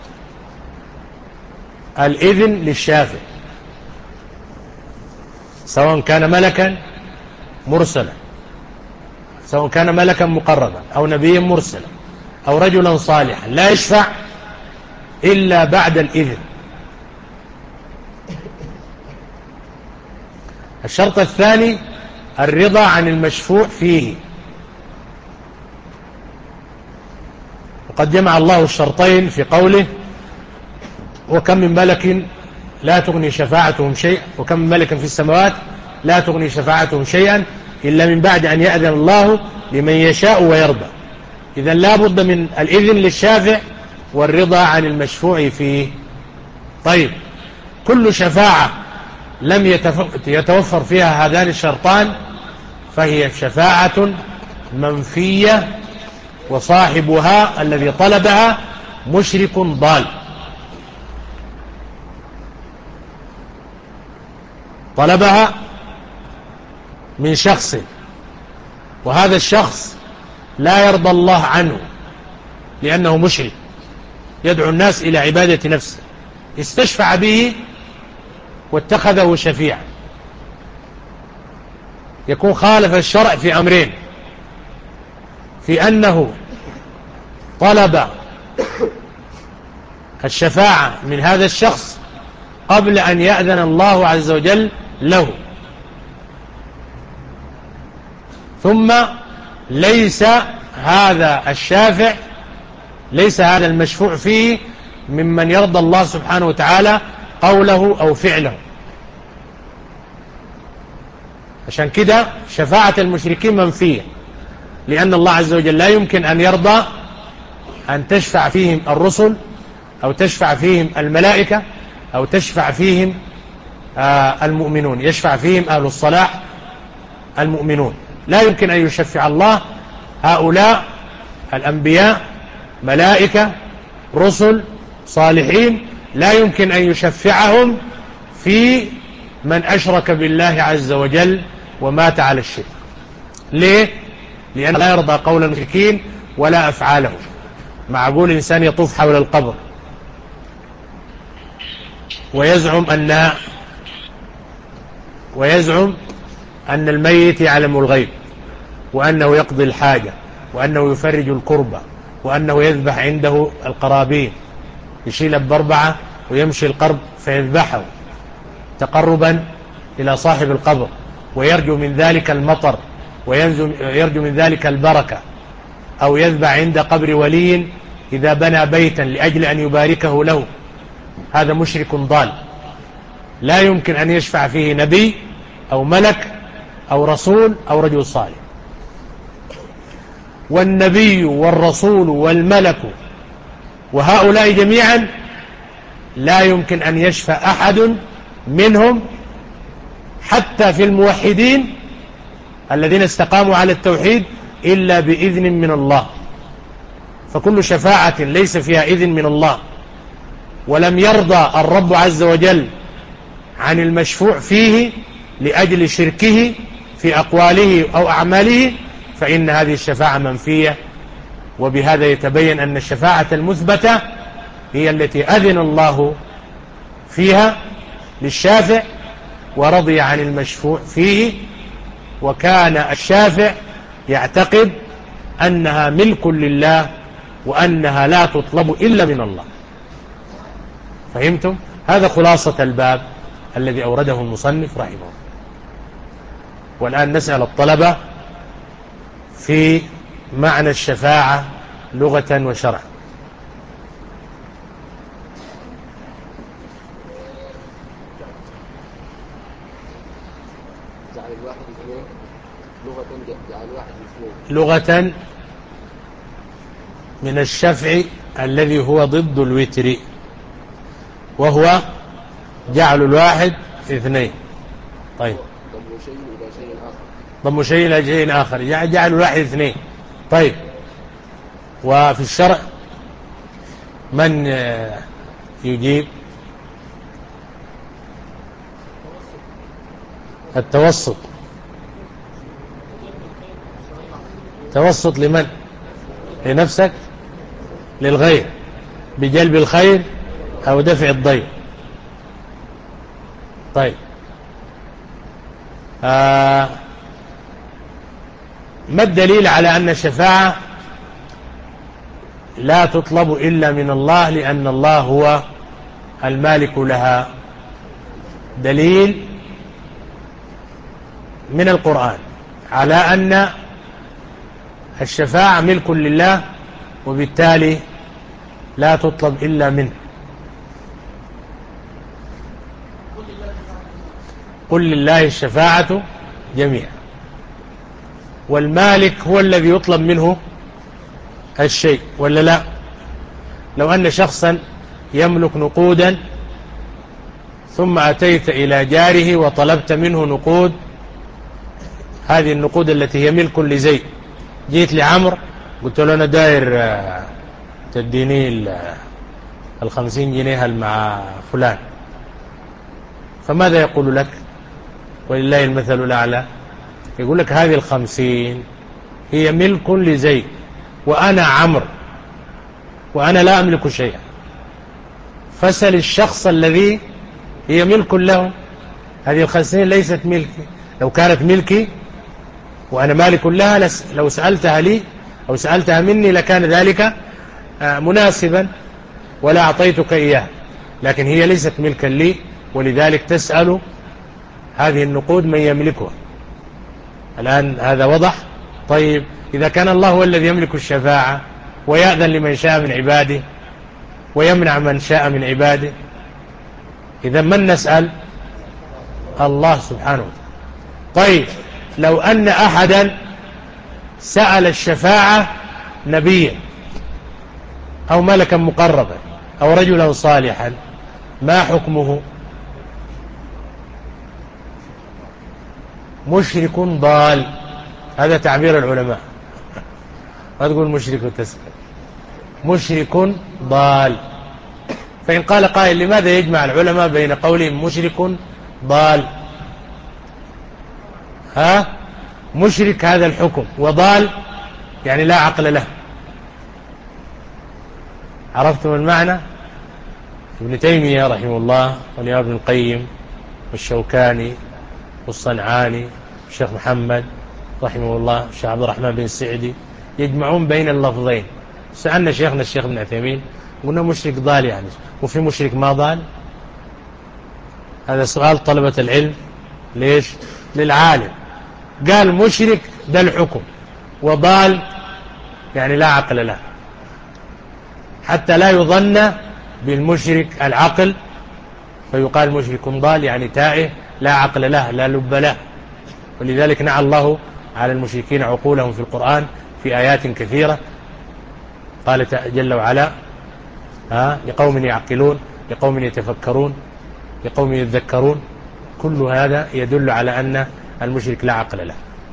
الإذن للشافع، سواء كان ملكا مرسلا، سواء كان ملكا مقربا أو نبيا مرسلا أو رجلا صالحا، لا يشفع إلا بعد الإذن. الشرط الثاني الرضا عن المشفوع فيه، وقد جمع الله الشرطين في قوله وكم من ملك لا تغني شفاعتهم شيئا، وكم من ملك في السماوات لا تغني شفاعتهم شيئا إلا من بعد أن يأذن الله لمن يشاء ويرضى. إذن لا بد من الإذن للشافع والرضا عن المشفوع فيه. طيب كل شفاعة لم يتوفر فيها هذان الشرطان فهي شفاعة منفية، وصاحبها الذي طلبها مشرك ضال. طلبها من شخص وهذا الشخص لا يرضى الله عنه لأنه مشرك يدعو الناس إلى عبادة نفسه، استشفع به واتخذه شفيعا، يكون خالف الشرع في أمرين: في أنه طلب الشفاعة من هذا الشخص قبل أن يأذن الله عز وجل له، ثم ليس هذا الشافع ليس هذا المشفوع فيه ممن يرضى الله سبحانه وتعالى قوله أو فعله. عشان كده شفاعة المشركين منفية، لأن الله عز وجل لا يمكن أن يرضى أن تشفع فيهم الرسل أو تشفع فيهم الملائكة أو تشفع فيهم آه المؤمنون، يشفع فيهم أهل الصلاح المؤمنون. لا يمكن أن يشفع الله هؤلاء الأنبياء، ملائكة، رسل، صالحين، لا يمكن أن يشفعهم في من أشرك بالله عز وجل ومات على الشرك. ليه؟ لأن لا يرضى قول المشركين ولا أفعاله. معقول إنسان يطوف حول القبر ويزعم أن ويزعم أن الميت يعلم الغيب، وأنه يقضي الحاجة، وأنه يفرج الكربة، وأنه يذبح عنده القرابين، يشيل بأربعة ويمشي القرب فيذبحه تقربا إلى صاحب القبر، ويرجو من ذلك المطر، ويرجو من ذلك البركة، أو يذبح عند قبر ولي إذا بنى بيتا لأجل أن يباركه له. هذا مشرك ضال، لا يمكن أن يشفع فيه نبي أو ملك أو رسول أو رجل صالح. والنبي والرسول والملك وهؤلاء جميعا لا يمكن أن يشفع أحد منهم حتى في الموحدين الذين استقاموا على التوحيد إلا بإذن من الله. فكل شفاعة ليس فيها إذن من الله ولم يرضى الرب عز وجل عن المشفوع فيه لأجل شركه في أقواله أو أعماله فإن هذه الشفاعة منفية. وبهذا يتبين أن الشفاعة المثبتة هي التي أذن الله فيها للشافع ورضي عن المشفوع فيه، وكان الشافع يعتقد أنها ملك لله وأنها لا تطلب إلا من الله. فهمتم؟ هذا خلاصة الباب الذي أورده المصنف رحمه الله. والآن نسأل الطلبة في معنى الشفاعة لغة وشرعا. جعل الواحد اثنين لغة، جعل الواحد اثنين لغة من الشفع الذي هو ضد الوتر، وهو جعل الواحد اثنين. طيب، ضم شيء إلى شيء آخر، ضم شيء إلى شيء آخر، جعل الواحد اثنين. طيب، وفي الشرع من يجيب؟ التوسط. توسط لمن؟ لنفسك، للغير، بجلب الخير أو دفع الضير. طيب، آه ما الدليل على أن الشفاعة لا تطلب إلا من الله لأن الله هو المالك لها؟ دليل من القرآن على أن الشفاعة ملك لله وبالتالي لا تطلب إلا منه. قل لله الشفاعة جميعا، والمالك هو الذي يطلب منه الشيء، ولا لا؟ لو أن شخصا يملك نقودا ثم أتيت إلى جاره وطلبت منه نقود، هذه النقود التي هي ملك لزيد، جيت لعمر قلت له أنا داير تديني الخمسين جنيه مع فلان، فماذا يقول لك؟ ولله المثل الأعلى، يقول لك هذه الخمسين هي ملك لزيد وأنا عمر وأنا لا أملك شيئا، فاسأل الشخص الذي هي ملك له. هذه الخمسين ليست ملكي، لو كانت ملكي وأنا مالك لها لو سألتها لي أو سألتها مني لكان ذلك مناسبا ولا أعطيتك إياه، لكن هي ليست ملكا لي، ولذلك تسأل هذه النقود من يملكها. الآن هذا وضح. طيب إذا كان الله هو الذي يملك الشفاعة ويأذن لمن شاء من عباده ويمنع من شاء من عباده، إذا من نسأل؟ الله سبحانه وتعالى. طيب لو أن أحدا سأل الشفاعة نبيا أو ملكا مقربا أو رجلا صالحا، ما حكمه؟ مشرك ضال، هذا تعبير العلماء، ما تقول مشرك وتسأل، مشرك ضال. فإن قال قائل لماذا يجمع العلماء بين قولهم مشرك ضال؟ ها مشرك هذا الحكم، وضال يعني لا عقل له. عرفتم المعنى؟ ابن تيمية رحمه الله والإمام ابن القيم والشوكاني والصنعاني والشيخ محمد رحمه الله الشيخ عبد الرحمن بن السعدي يجمعون بين اللفظين. سألنا شيخنا الشيخ ابن عثيمين قلنا مشرك ضال يعني، وفي مشرك ما ضال؟ هذا سؤال طلبة العلم. ليش؟ للعالم. قال مشرك ده الحكم، وضال يعني لا عقل له، حتى لا يظن بالمشرك العقل فيقال مشرك ضال يعني تائه لا عقل له لا لب له. ولذلك نعى الله على المشركين عقولهم في القرآن في آيات كثيرة. قال جل وعلا ها لقوم يعقلون لقوم يتفكرون لقوم يذكرون. كل هذا يدل على أن المشرك لا عقل له.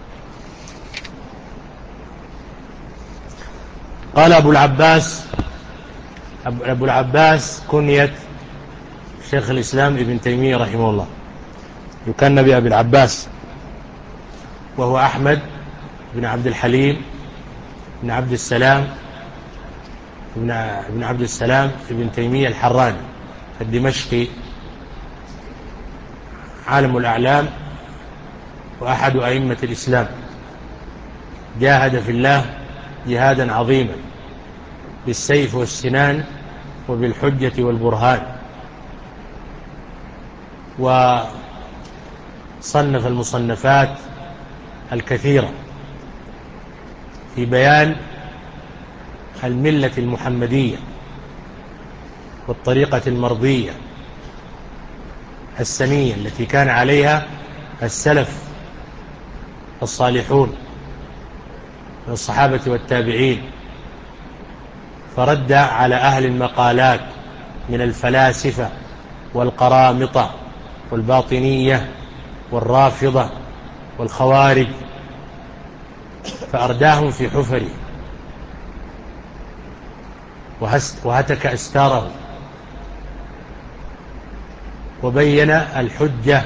قال أبو العباس أبو العباس كنية شيخ الإسلام ابن تيمية رحمه الله، يكنى بأبي العباس، وهو أحمد بن عبد الحليم بن عبد السلام ابن عبد السلام ابن تيمية الحراني الدمشقي، عالم الأعلام وأحد أئمة الإسلام، جاهد في الله جهادا عظيما بالسيف والسنان وبالحجة والبرهان، وصنف المصنفات الكثيرة في بيان الملة المحمدية والطريقة المرضية السنية التي كان عليها السلف الصالحون من الصحابة والتابعين، فرد على أهل المقالات من الفلاسفة والقرامطة والباطنية والرافضة والخوارج، فأرداهم في حفره وهتك أستاره، وبين الحجة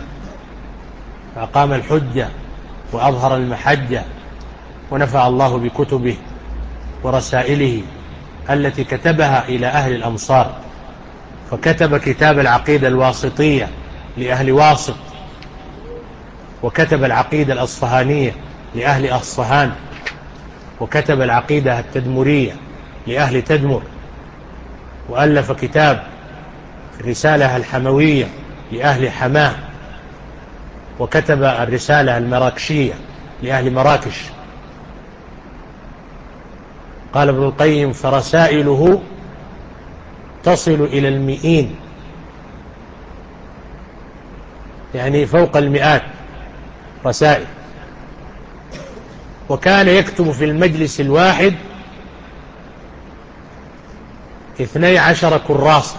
فأقام الحجة وأظهر المحجة، ونفع الله بكتبه ورسائله التي كتبها إلى أهل الأمصار. فكتب كتاب العقيدة الواسطية لأهل واسط، وكتب العقيدة الأصفهانية لأهل أصفهان، وكتب العقيدة التدمرية لأهل تدمر، وألف كتاب الرسالة الحموية لأهل حماه، وكتب الرسالة المراكشية لأهل مراكش. قال ابن القيم فرسائله تصل إلى المئين، يعني فوق المئات رسائل، وكان يكتب في المجلس الواحد اثني عشر كراسة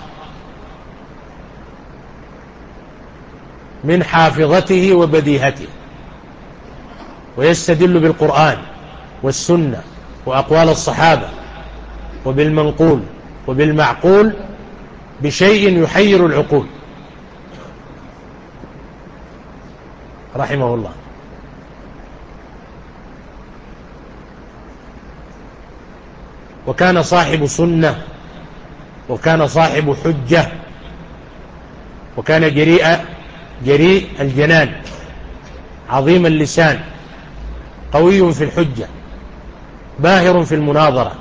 من حافظته وبديهته، ويستدل بالقرآن والسنة وأقوال الصحابة وبالمنقول وبالمعقول بشيء يحير العقول رحمه الله. وكان صاحب سنة، وكان صاحب حجة، وكان جريء جريء الجنان، عظيم اللسان، قوي في الحجة، باهر في المناظرة.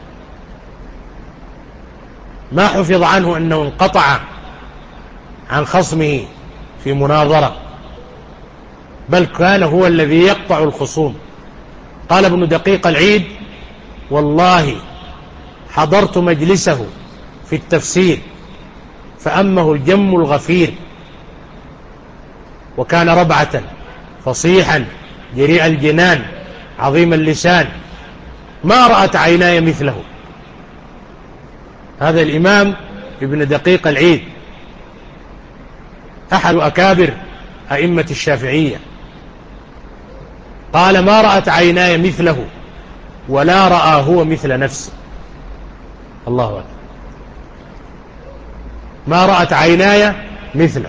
ما حفظ عنه أنه انقطع عن خصمه في مناظرة، بل كان هو الذي يقطع الخصوم. قال ابن دقيق العيد: والله حضرت مجلسه في التفسير فأمه الجم الغفير، وكان ربعة فصيحا جريء الجنان عظيم اللسان، ما رأت عيناي مثله. هذا الإمام ابن دقيق العيد أحد أكابر أئمة الشافعية، قال: ما رأت عيناي مثله ولا رأى هو مثل نفسه. الله أكبر. ما رأت عيناي مثله.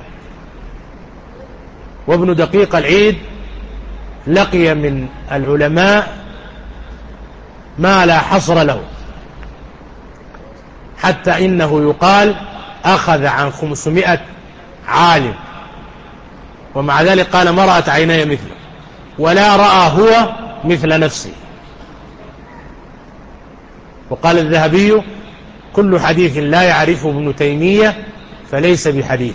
وابن دقيق العيد لقي من العلماء ما لا حصر له، حتى إنه يقال أخذ عن خمسمائة عالم، ومع ذلك قال: ما رأت عيناي مثله ولا رأى هو مثل نفسه. وقال الذهبي: كل حديث لا يعرفه ابن تيمية فليس بحديث.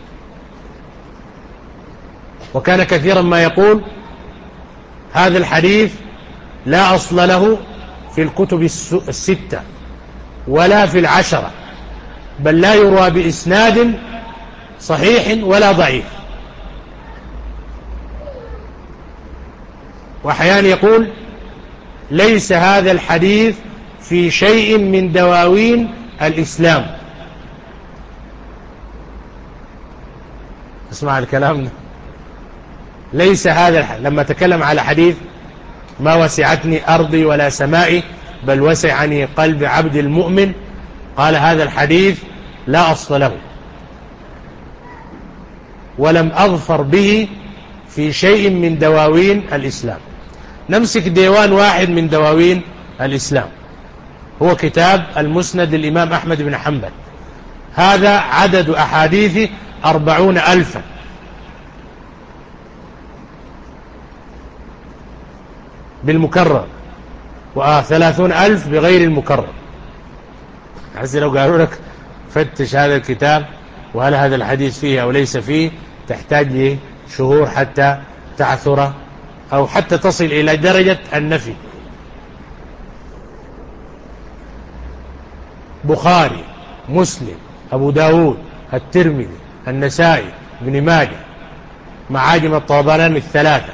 وكان كثيرا ما يقول: هذا الحديث لا أصل له في الكتب الستة ولا في العشرة، بل لا يروى بإسناد صحيح ولا ضعيف. وأحيانا يقول: ليس هذا الحديث في شيء من دواوين الإسلام. اسمع الكلام. ليس هذا الحديث، لما تكلم على حديث: ما وسعتني أرضي ولا سمائي بل وسعني قلب عبد المؤمن، قال: هذا الحديث لا أصل له، ولم أظفر به في شيء من دواوين الإسلام. نمسك ديوان واحد من دواوين الإسلام، هو كتاب المسند للإمام أحمد بن حنبل. هذا عدد أحاديثه أربعون ألفا، بالمكرر، وثلاثون ألف بغير المكرر. عزي لو قالوا لك فتش هذا الكتاب وهل هذا الحديث فيه أو ليس فيه، تحتاج شهور حتى تعثر أو حتى تصل إلى درجة النفي. بخاري، مسلم، أبو داود، الترمذي، النسائي، ابن ماجه، معاجم الطبراني الثلاثة،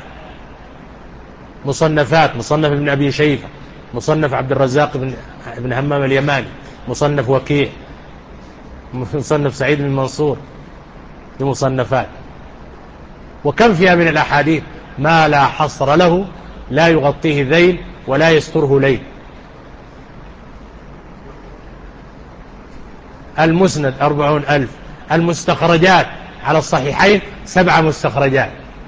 مصنفات: مصنف ابن أبي شيبة، مصنف عبد الرزاق بن, بن همام اليماني، مصنف وكيع، مصنف سعيد بن منصور. دي مصنفات، وكم فيها من الأحاديث ما لا حصر له، لا يغطيه ذيل ولا يستره ليل. المسند أربعون ألف، المستخرجات على الصحيحين سبع مستخرجات.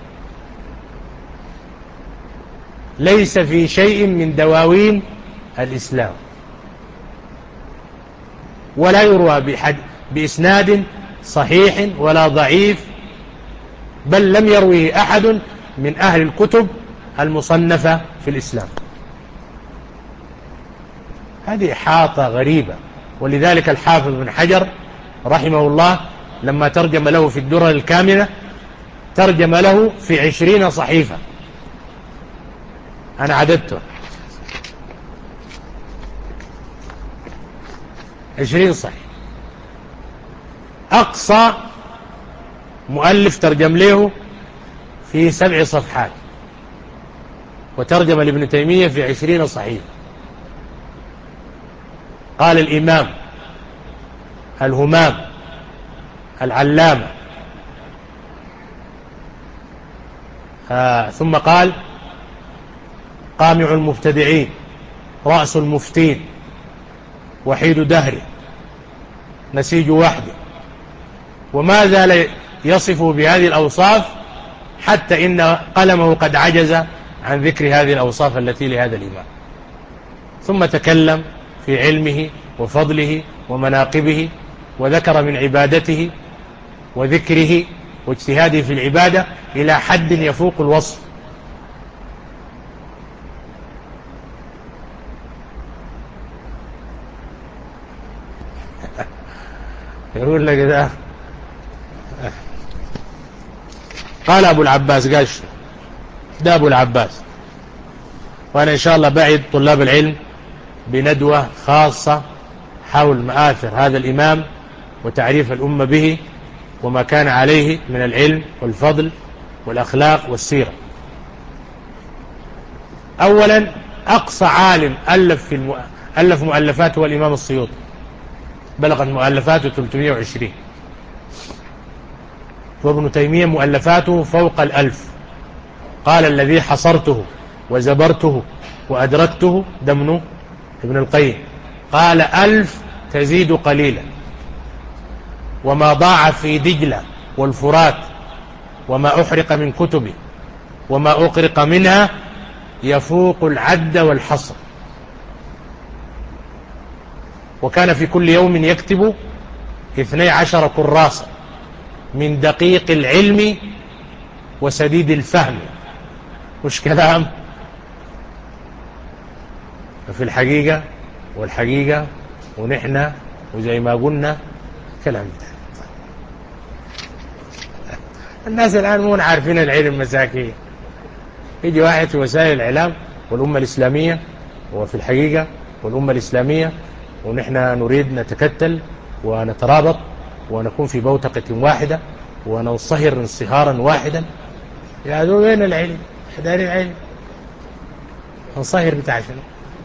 ليس في شيء من دواوين الإسلام، ولا يروى بحد بإسناد صحيح ولا ضعيف، بل لم يرويه أحد من أهل الكتب المصنفة في الإسلام. هذه إحاطة غريبة. ولذلك الحافظ بن حجر رحمه الله لما ترجم له في الدرر الكاملة ترجم له في عشرين صحيفة، أنا عددته عشرين صحيح. أقصى مؤلف ترجم له في سبع صفحات، وترجم لابن تيمية في عشرين صحيفة. قال الإمام الهمام العلامة آه ثم قال: قامع المبتدعين، رأس المفتين، وحيد دهره، نسيج وحده. وما زال يصفه بهذه الأوصاف حتى إن قلمه قد عجز عن ذكر هذه الأوصاف التي لهذا الإمام. ثم تكلم في علمه وفضله ومناقبه، وذكر من عبادته وذكره واجتهاده في العبادة إلى حد يفوق الوصف. يقول لك ده قال أبو العباس، قال ده أبو العباس. وأنا إن شاء الله بعد طلاب العلم بندوة خاصة حول مآثر هذا الإمام وتعريف الأمة به وما كان عليه من العلم والفضل والأخلاق والسيرة. أولا أقصى عالم ألف, في الم... ألف مؤلفاته هو الإمام السيوطي، بلغت مؤلفاته ثلاثمائة وعشرين، وابن تيمية مؤلفاته فوق الألف. قال الذي حصرته وزبرته وأدركته دمنه ابن القيم، قال ألف تزيد قليلا، وما ضاع في دجلة والفرات وما أحرق من كتبه وما أقرق منها يفوق العد والحصر. وكان في كل يوم يكتب اثني عشر كراسة من دقيق العلم وسديد الفهم. مش كلام في الحقيقة والحقيقة ونحن وزي ما قلنا كلام ده. الناس الآن مو عارفين العلم مساكين. يجي واحد في وسائل الإعلام والأمة الإسلامية، وفي الحقيقة والأمة الإسلامية، ونحن نريد نتكتل ونترابط ونكون في بوتقة واحدة ونصهر انصهارا واحدا. يا ذو وين العلم؟ حدار العلم نصهر بتاع شنو؟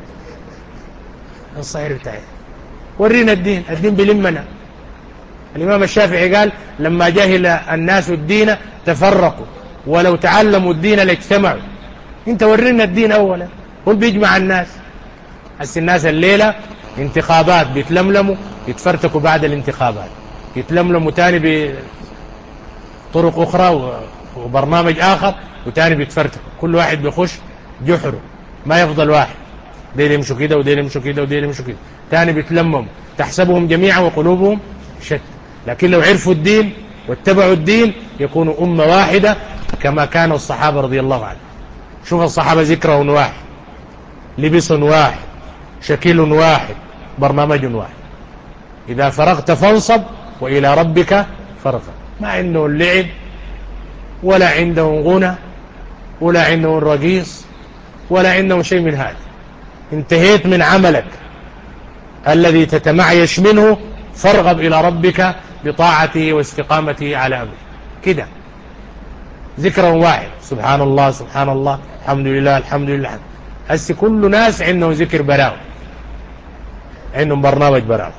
نصهر بتاع ورينا الدين. الدين بلمنا. الإمام الشافعي قال لما جهل الناس الدين تفرقوا ولو تعلموا الدين لاجتمعوا. انت ورينا الدين أولا، قل بيجمع الناس. بس الناس الليلة انتخابات بيتلملموا يتفرتكوا بعد الانتخابات، يتلملموا تاني بطرق أخرى وبرنامج آخر وتاني بيتفرتكوا. كل واحد بيخش جحره، ما يفضل واحد. ديل يمشوا كده وديل يمشوا كده وديل يمشوا كده، تاني بيتلمموا تحسبهم جميعا وقلوبهم شتى. لكن لو عرفوا الدين واتبعوا الدين يكونوا أمة واحدة كما كانوا الصحابة رضي الله عنهم. شوف الصحابة ذكرهم واحد، لبس واحد، شكل واحد، برنامج واحد. إذا فرغت فانصب وإلى ربك فارغب. ما عندهم اللعب ولا عندهم غنى ولا عندهم رقيص ولا عندهم شيء من هذا. انتهيت من عملك الذي تتمعيش منه، فارغب إلى ربك بطاعته واستقامته على أمره. كده ذكره واحد، سبحان الله سبحان الله الحمد لله الحمد لله. هسه كل ناس عندهم ذكر براو، عندهم برنامج براو.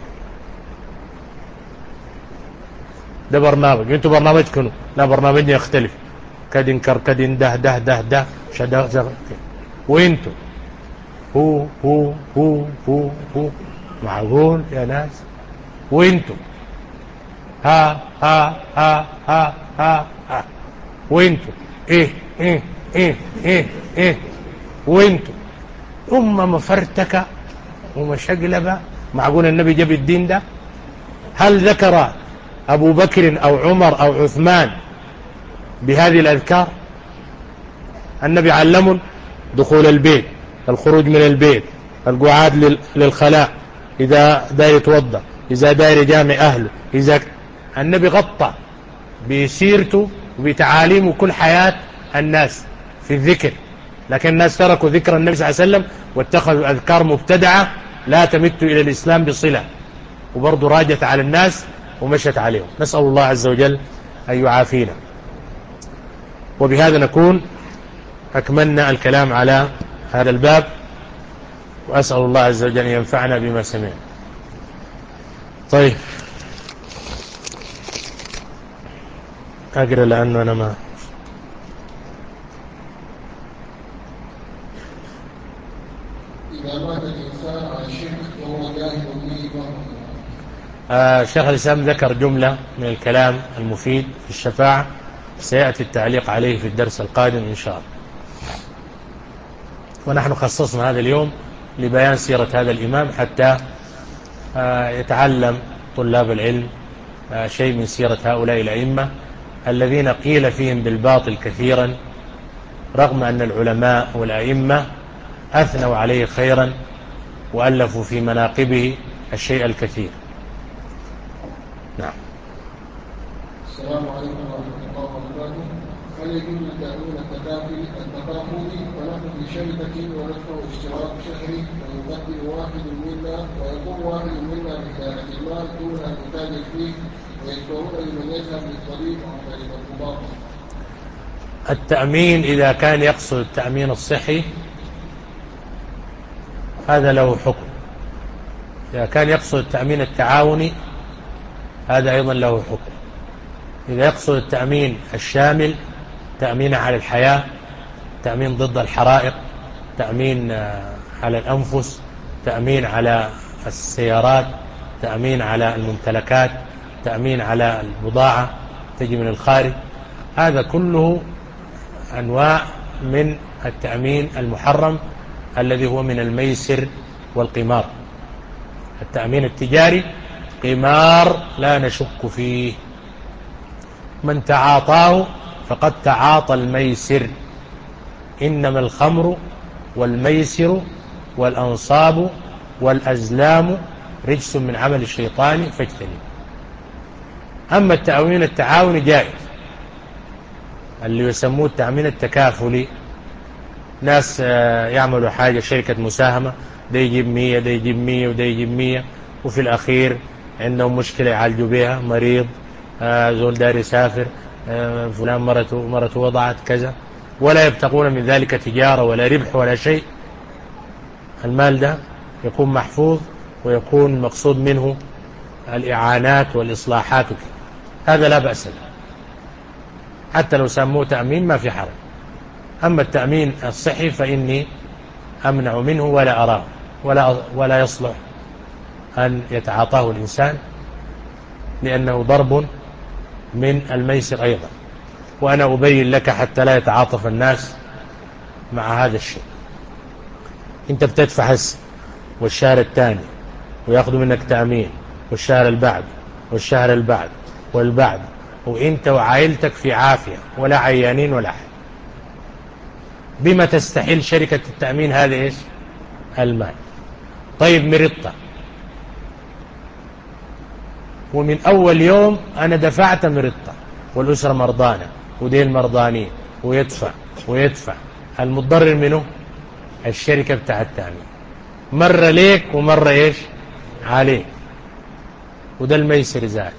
ده برنامج، انتوا برنامجكم لا برنامجنا يختلف. كدن كر كدن ده ده ده ده شدا شدا. وانتوا هو هو هو هو هو معقول يا ناس؟ وانتوا ها ها ها ها ها ها. وانتوا ايه ايه ايه ايه ايه. وانتوا أمة مفرتكة ومشقلبة. معقول النبي جاب الدين ده؟ هل ذكر أبو بكر أو عمر أو عثمان بهذه الأذكار؟ النبي علمهم دخول البيت، الخروج من البيت، القعاد للخلاء، إذا داير يتوضا، إذا داير يجامع أهله، إذا النبي غطى بسيرته وبتعاليمه كل حياة الناس في الذكر. لكن الناس تركوا ذكر النبي صلى الله عليه وسلم واتخذوا أذكار مبتدعة لا تمت إلى الإسلام بصلة، وبرضو راجت على الناس ومشت عليهم. نسأل الله عز وجل أن يعافينا. وبهذا نكون أكملنا الكلام على هذا الباب، وأسأل الله عز وجل أن ينفعنا بما سمعنا. طيب أقرأ لأنه أنا ما إذا مات الإنسان عن شرك وهو جاهل به وهو آه شيخ الإسلام ذكر جملة من الكلام المفيد في الشفاعة، سيأتي التعليق عليه في الدرس القادم إن شاء الله. ونحن خصصنا هذا اليوم لبيان سيرة هذا الإمام حتى يتعلم طلاب العلم شيء من سيرة هؤلاء الأئمة الذين قيل فيهم بالباطل كثيرا، رغم أن العلماء والأئمة أثنوا عليه خيرا وألفوا في مناقبه الشيء الكثير. نعم. السلام عليكم ورحمة الله وبركاته. هل يجوز تأمين التكافل التكافلي فنحن في شركة وندفع اشتراك شهري ويقدم واحد منا ويقوم واحد منا بإدارة المال دون أن يتاجر فيه ويشكرون لمن يذهب للطبيب أو للمضاد؟ التأمين إذا كان يقصد التأمين الصحي هذا له حكم، إذا كان يقصد التأمين التعاوني هذا أيضا له حكم، إذا يقصد التأمين الشامل تأمين على الحياة، تأمين ضد الحرائق، تأمين على الأنفس، تأمين على السيارات، تأمين على الممتلكات، تأمين على البضاعة تجي من الخارج، هذا كله أنواع من التأمين المحرم الذي هو من الميسر والقمار. التأمين التجاري قمار لا نشك فيه، من تعاطاه فقد تعاطى الميسر، إنما الخمر والميسر والأنصاب والأزلام رجس من عمل الشيطان فاجتنبوا. أما التأمين التعاوني جائز، اللي يسموه التأمين التكافلي، ناس يعملوا حاجة شركة مساهمة، ده يجيب مية ده يجيب مية وده يجيب مية، وفي الأخير عندهم مشكلة يعالجوا بها، مريض، زول دار يسافر، فلان مرته مرته وضعت كذا، ولا يبتغون من ذلك تجارة ولا ربح ولا شيء. المال ده يكون محفوظ ويكون مقصود منه الإعانات والإصلاحات، هذا لا بأس به، حتى لو سموه تأمين ما في حرج. أما التأمين الصحي فإني أمنع منه ولا أراه ولا, ولا يصلح أن يتعاطاه الإنسان، لأنه ضرب من الميسر أيضا، وأنا أبين لك حتى لا يتعاطف الناس مع هذا الشيء. أنت بتدفع هسه والشهر الثاني ويأخذوا منك تأمين، والشهر البعد والشهر البعد والبعد، وإنت وعائلتك في عافية ولا عيانين ولا حاجة. بما تستحيل شركة التأمين هذا إيش؟ المال. طيب مرضت ومن أول يوم أنا دفعت مرضت والأسرة مرضانة ودين مرضانين، ويدفع ويدفع، المتضرر منه الشركة بتاع التأمين، مرة ليك ومرة إيش؟ عليك، وده الميسر ذات.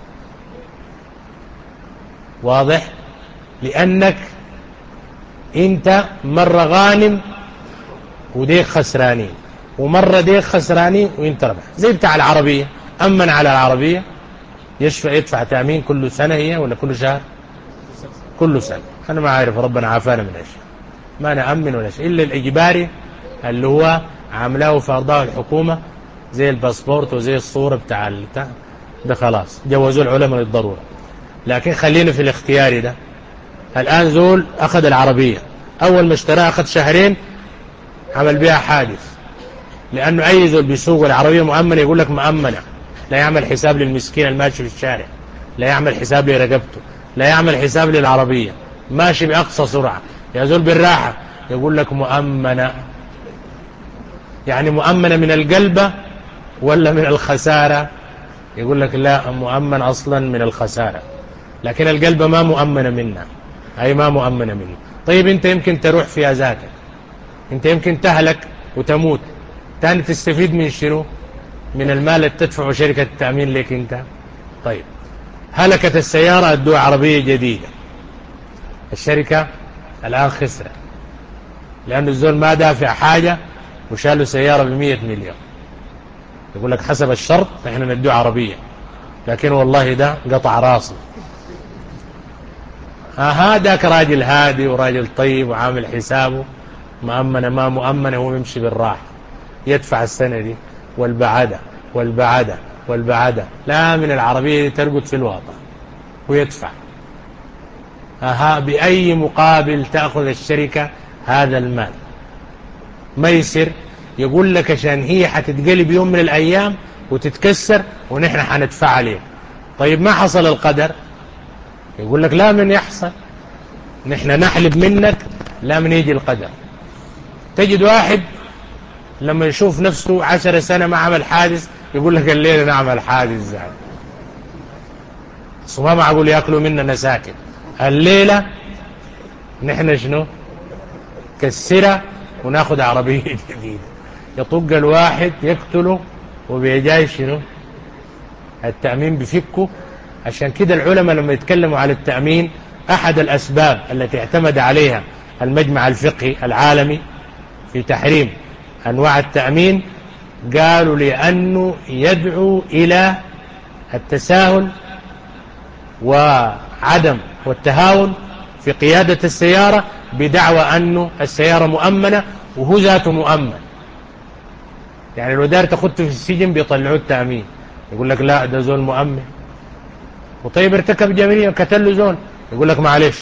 واضح؟ لأنك انت مرة غانم وديك خسرانين، ومرة ديك خسرانين وانت ربح، زي بتاع العربية، أمن على العربية يشفع يدفع تأمين كل سنة هي ولا كل شهر؟ كل سنة. أنا ما عارف، ربنا عافانا من أشياء ما نأمن ولا شيء إلا الإجباري اللي هو عاملاه فرضاه الحكومة، زي الباسبورت وزي الصورة بتاع البتاع ده، خلاص جوزوا العلماء للضرورة. لكن خلينا في الاختياري ده. الآن زول أخذ العربية، أول ما اشتراها أخذ شهرين عمل بها حادث، لأنه أي زول بيسوق العربية مؤمنة يقول لك مؤمنة، لا يعمل حساب للمسكين الماشي في الشارع، لا يعمل حساب لرقبته، لا يعمل حساب للعربية، ماشي بأقصى سرعة، يا زول بالراحة يقول لك مؤمنة. يعني مؤمنة من القلبة ولا من الخسارة؟ يقول لك لا، مؤمن أصلا من الخسارة، لكن القلبة ما مؤمنة منها، أي ما مؤمنة منه. طيب أنت يمكن تروح فيها ذاتك، أنت يمكن تهلك وتموت، تاني تستفيد من شنو؟ من المال اللي تدفعه شركة التأمين لك أنت. طيب هلكت السيارة، ادوها عربية جديدة، الشركة الآن خسرت لأن الزول ما دافع حاجة وشالوا سيارة بمية مليون، يقول لك حسب الشرط احنا ندوه عربية، لكن والله ده قطع راسه. هذاك راجل هادي وراجل طيب وعامل حسابه، مؤمنة ما مؤمنة، هو يمشي بالراحة، يدفع السنة دي والبعدة والبعدة والبعدة، لا من العربية ترقد في الواطة ويدفع. أها بأي مقابل تأخذ الشركة هذا المال؟ ميسر يقول لك عشان هي حتتقلب يوم من الأيام وتتكسر ونحن حندفع عليه. طيب ما حصل القدر؟ يقول لك لا من يحصل، نحن نحلب منك لا من يجي القدر. تجد واحد لما يشوف نفسه عشر سنة ما عمل حادث يقول لك الليلة نعمل حادث زعل. ما معقول يأكلوا مننا ساكن، الليلة نحن شنو كسرة وناخد عربية جديدة. يطق الواحد يقتله وبيجاي شنو التأمين بفكه. عشان كده العلماء لما يتكلموا على التأمين أحد الأسباب التي اعتمد عليها المجمع الفقهي العالمي في تحريم أنواع التأمين قالوا لأنه يدعو إلى التساهل وعدم والتهاون في قيادة السيارة بدعوى أنه السيارة مؤمنة وهو ذاته مؤمن. يعني لو دار تخط في السجن بيطلعوا التأمين، يقول لك لا ده زول مؤمن. وطيب ارتكب جريمة قتل له زول، يقول لك معلش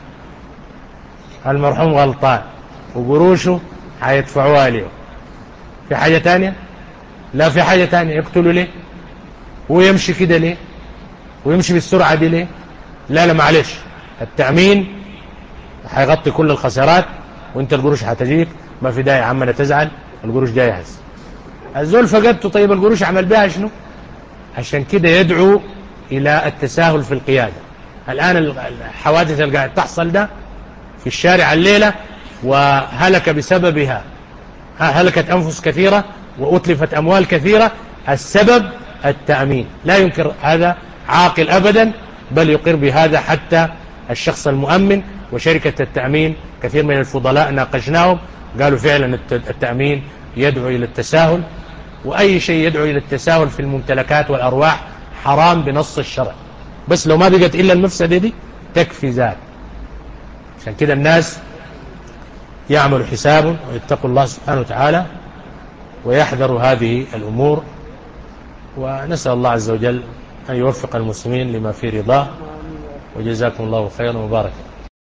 المرحوم غلطان وقروشه حيدفعوها له. في حاجة تانية؟ لا في حاجة تانية. يقتلوا ليه؟ هو يمشي كده ليه؟ ويمشي بالسرعة دي ليه؟ لا لا معلش التأمين حيغطي كل الخسارات وانت القروش حتجيك، ما في داعي عمنا تزعل، القروش جاهز. الزول فقدته، طيب القروش عمل بها شنو؟ عشان كده يدعو إلى التساهل في القيادة. الآن الحوادث اللي قاعد تحصل ده في الشارع الليلة وهلك بسببها هلكت أنفس كثيرة وأتلفت أموال كثيرة، السبب التأمين. لا ينكر هذا عاقل أبدا، بل يقر بهذا حتى الشخص المؤمن. وشركة التأمين كثير من الفضلاء ناقشناهم قالوا فعلا التأمين يدعو إلى التساهل، وأي شيء يدعو إلى التساهل في الممتلكات والأرواح حرام بنص الشرع، بس لو ما بقت إلا المفسدة دي تكفي ذات. عشان كده الناس يعملوا حسابهم ويتقوا الله سبحانه وتعالى ويحذروا هذه الأمور، ونسأل الله عز وجل أن يوفق المسلمين لما في رضاه. وجزاكم الله خيرا وبارك.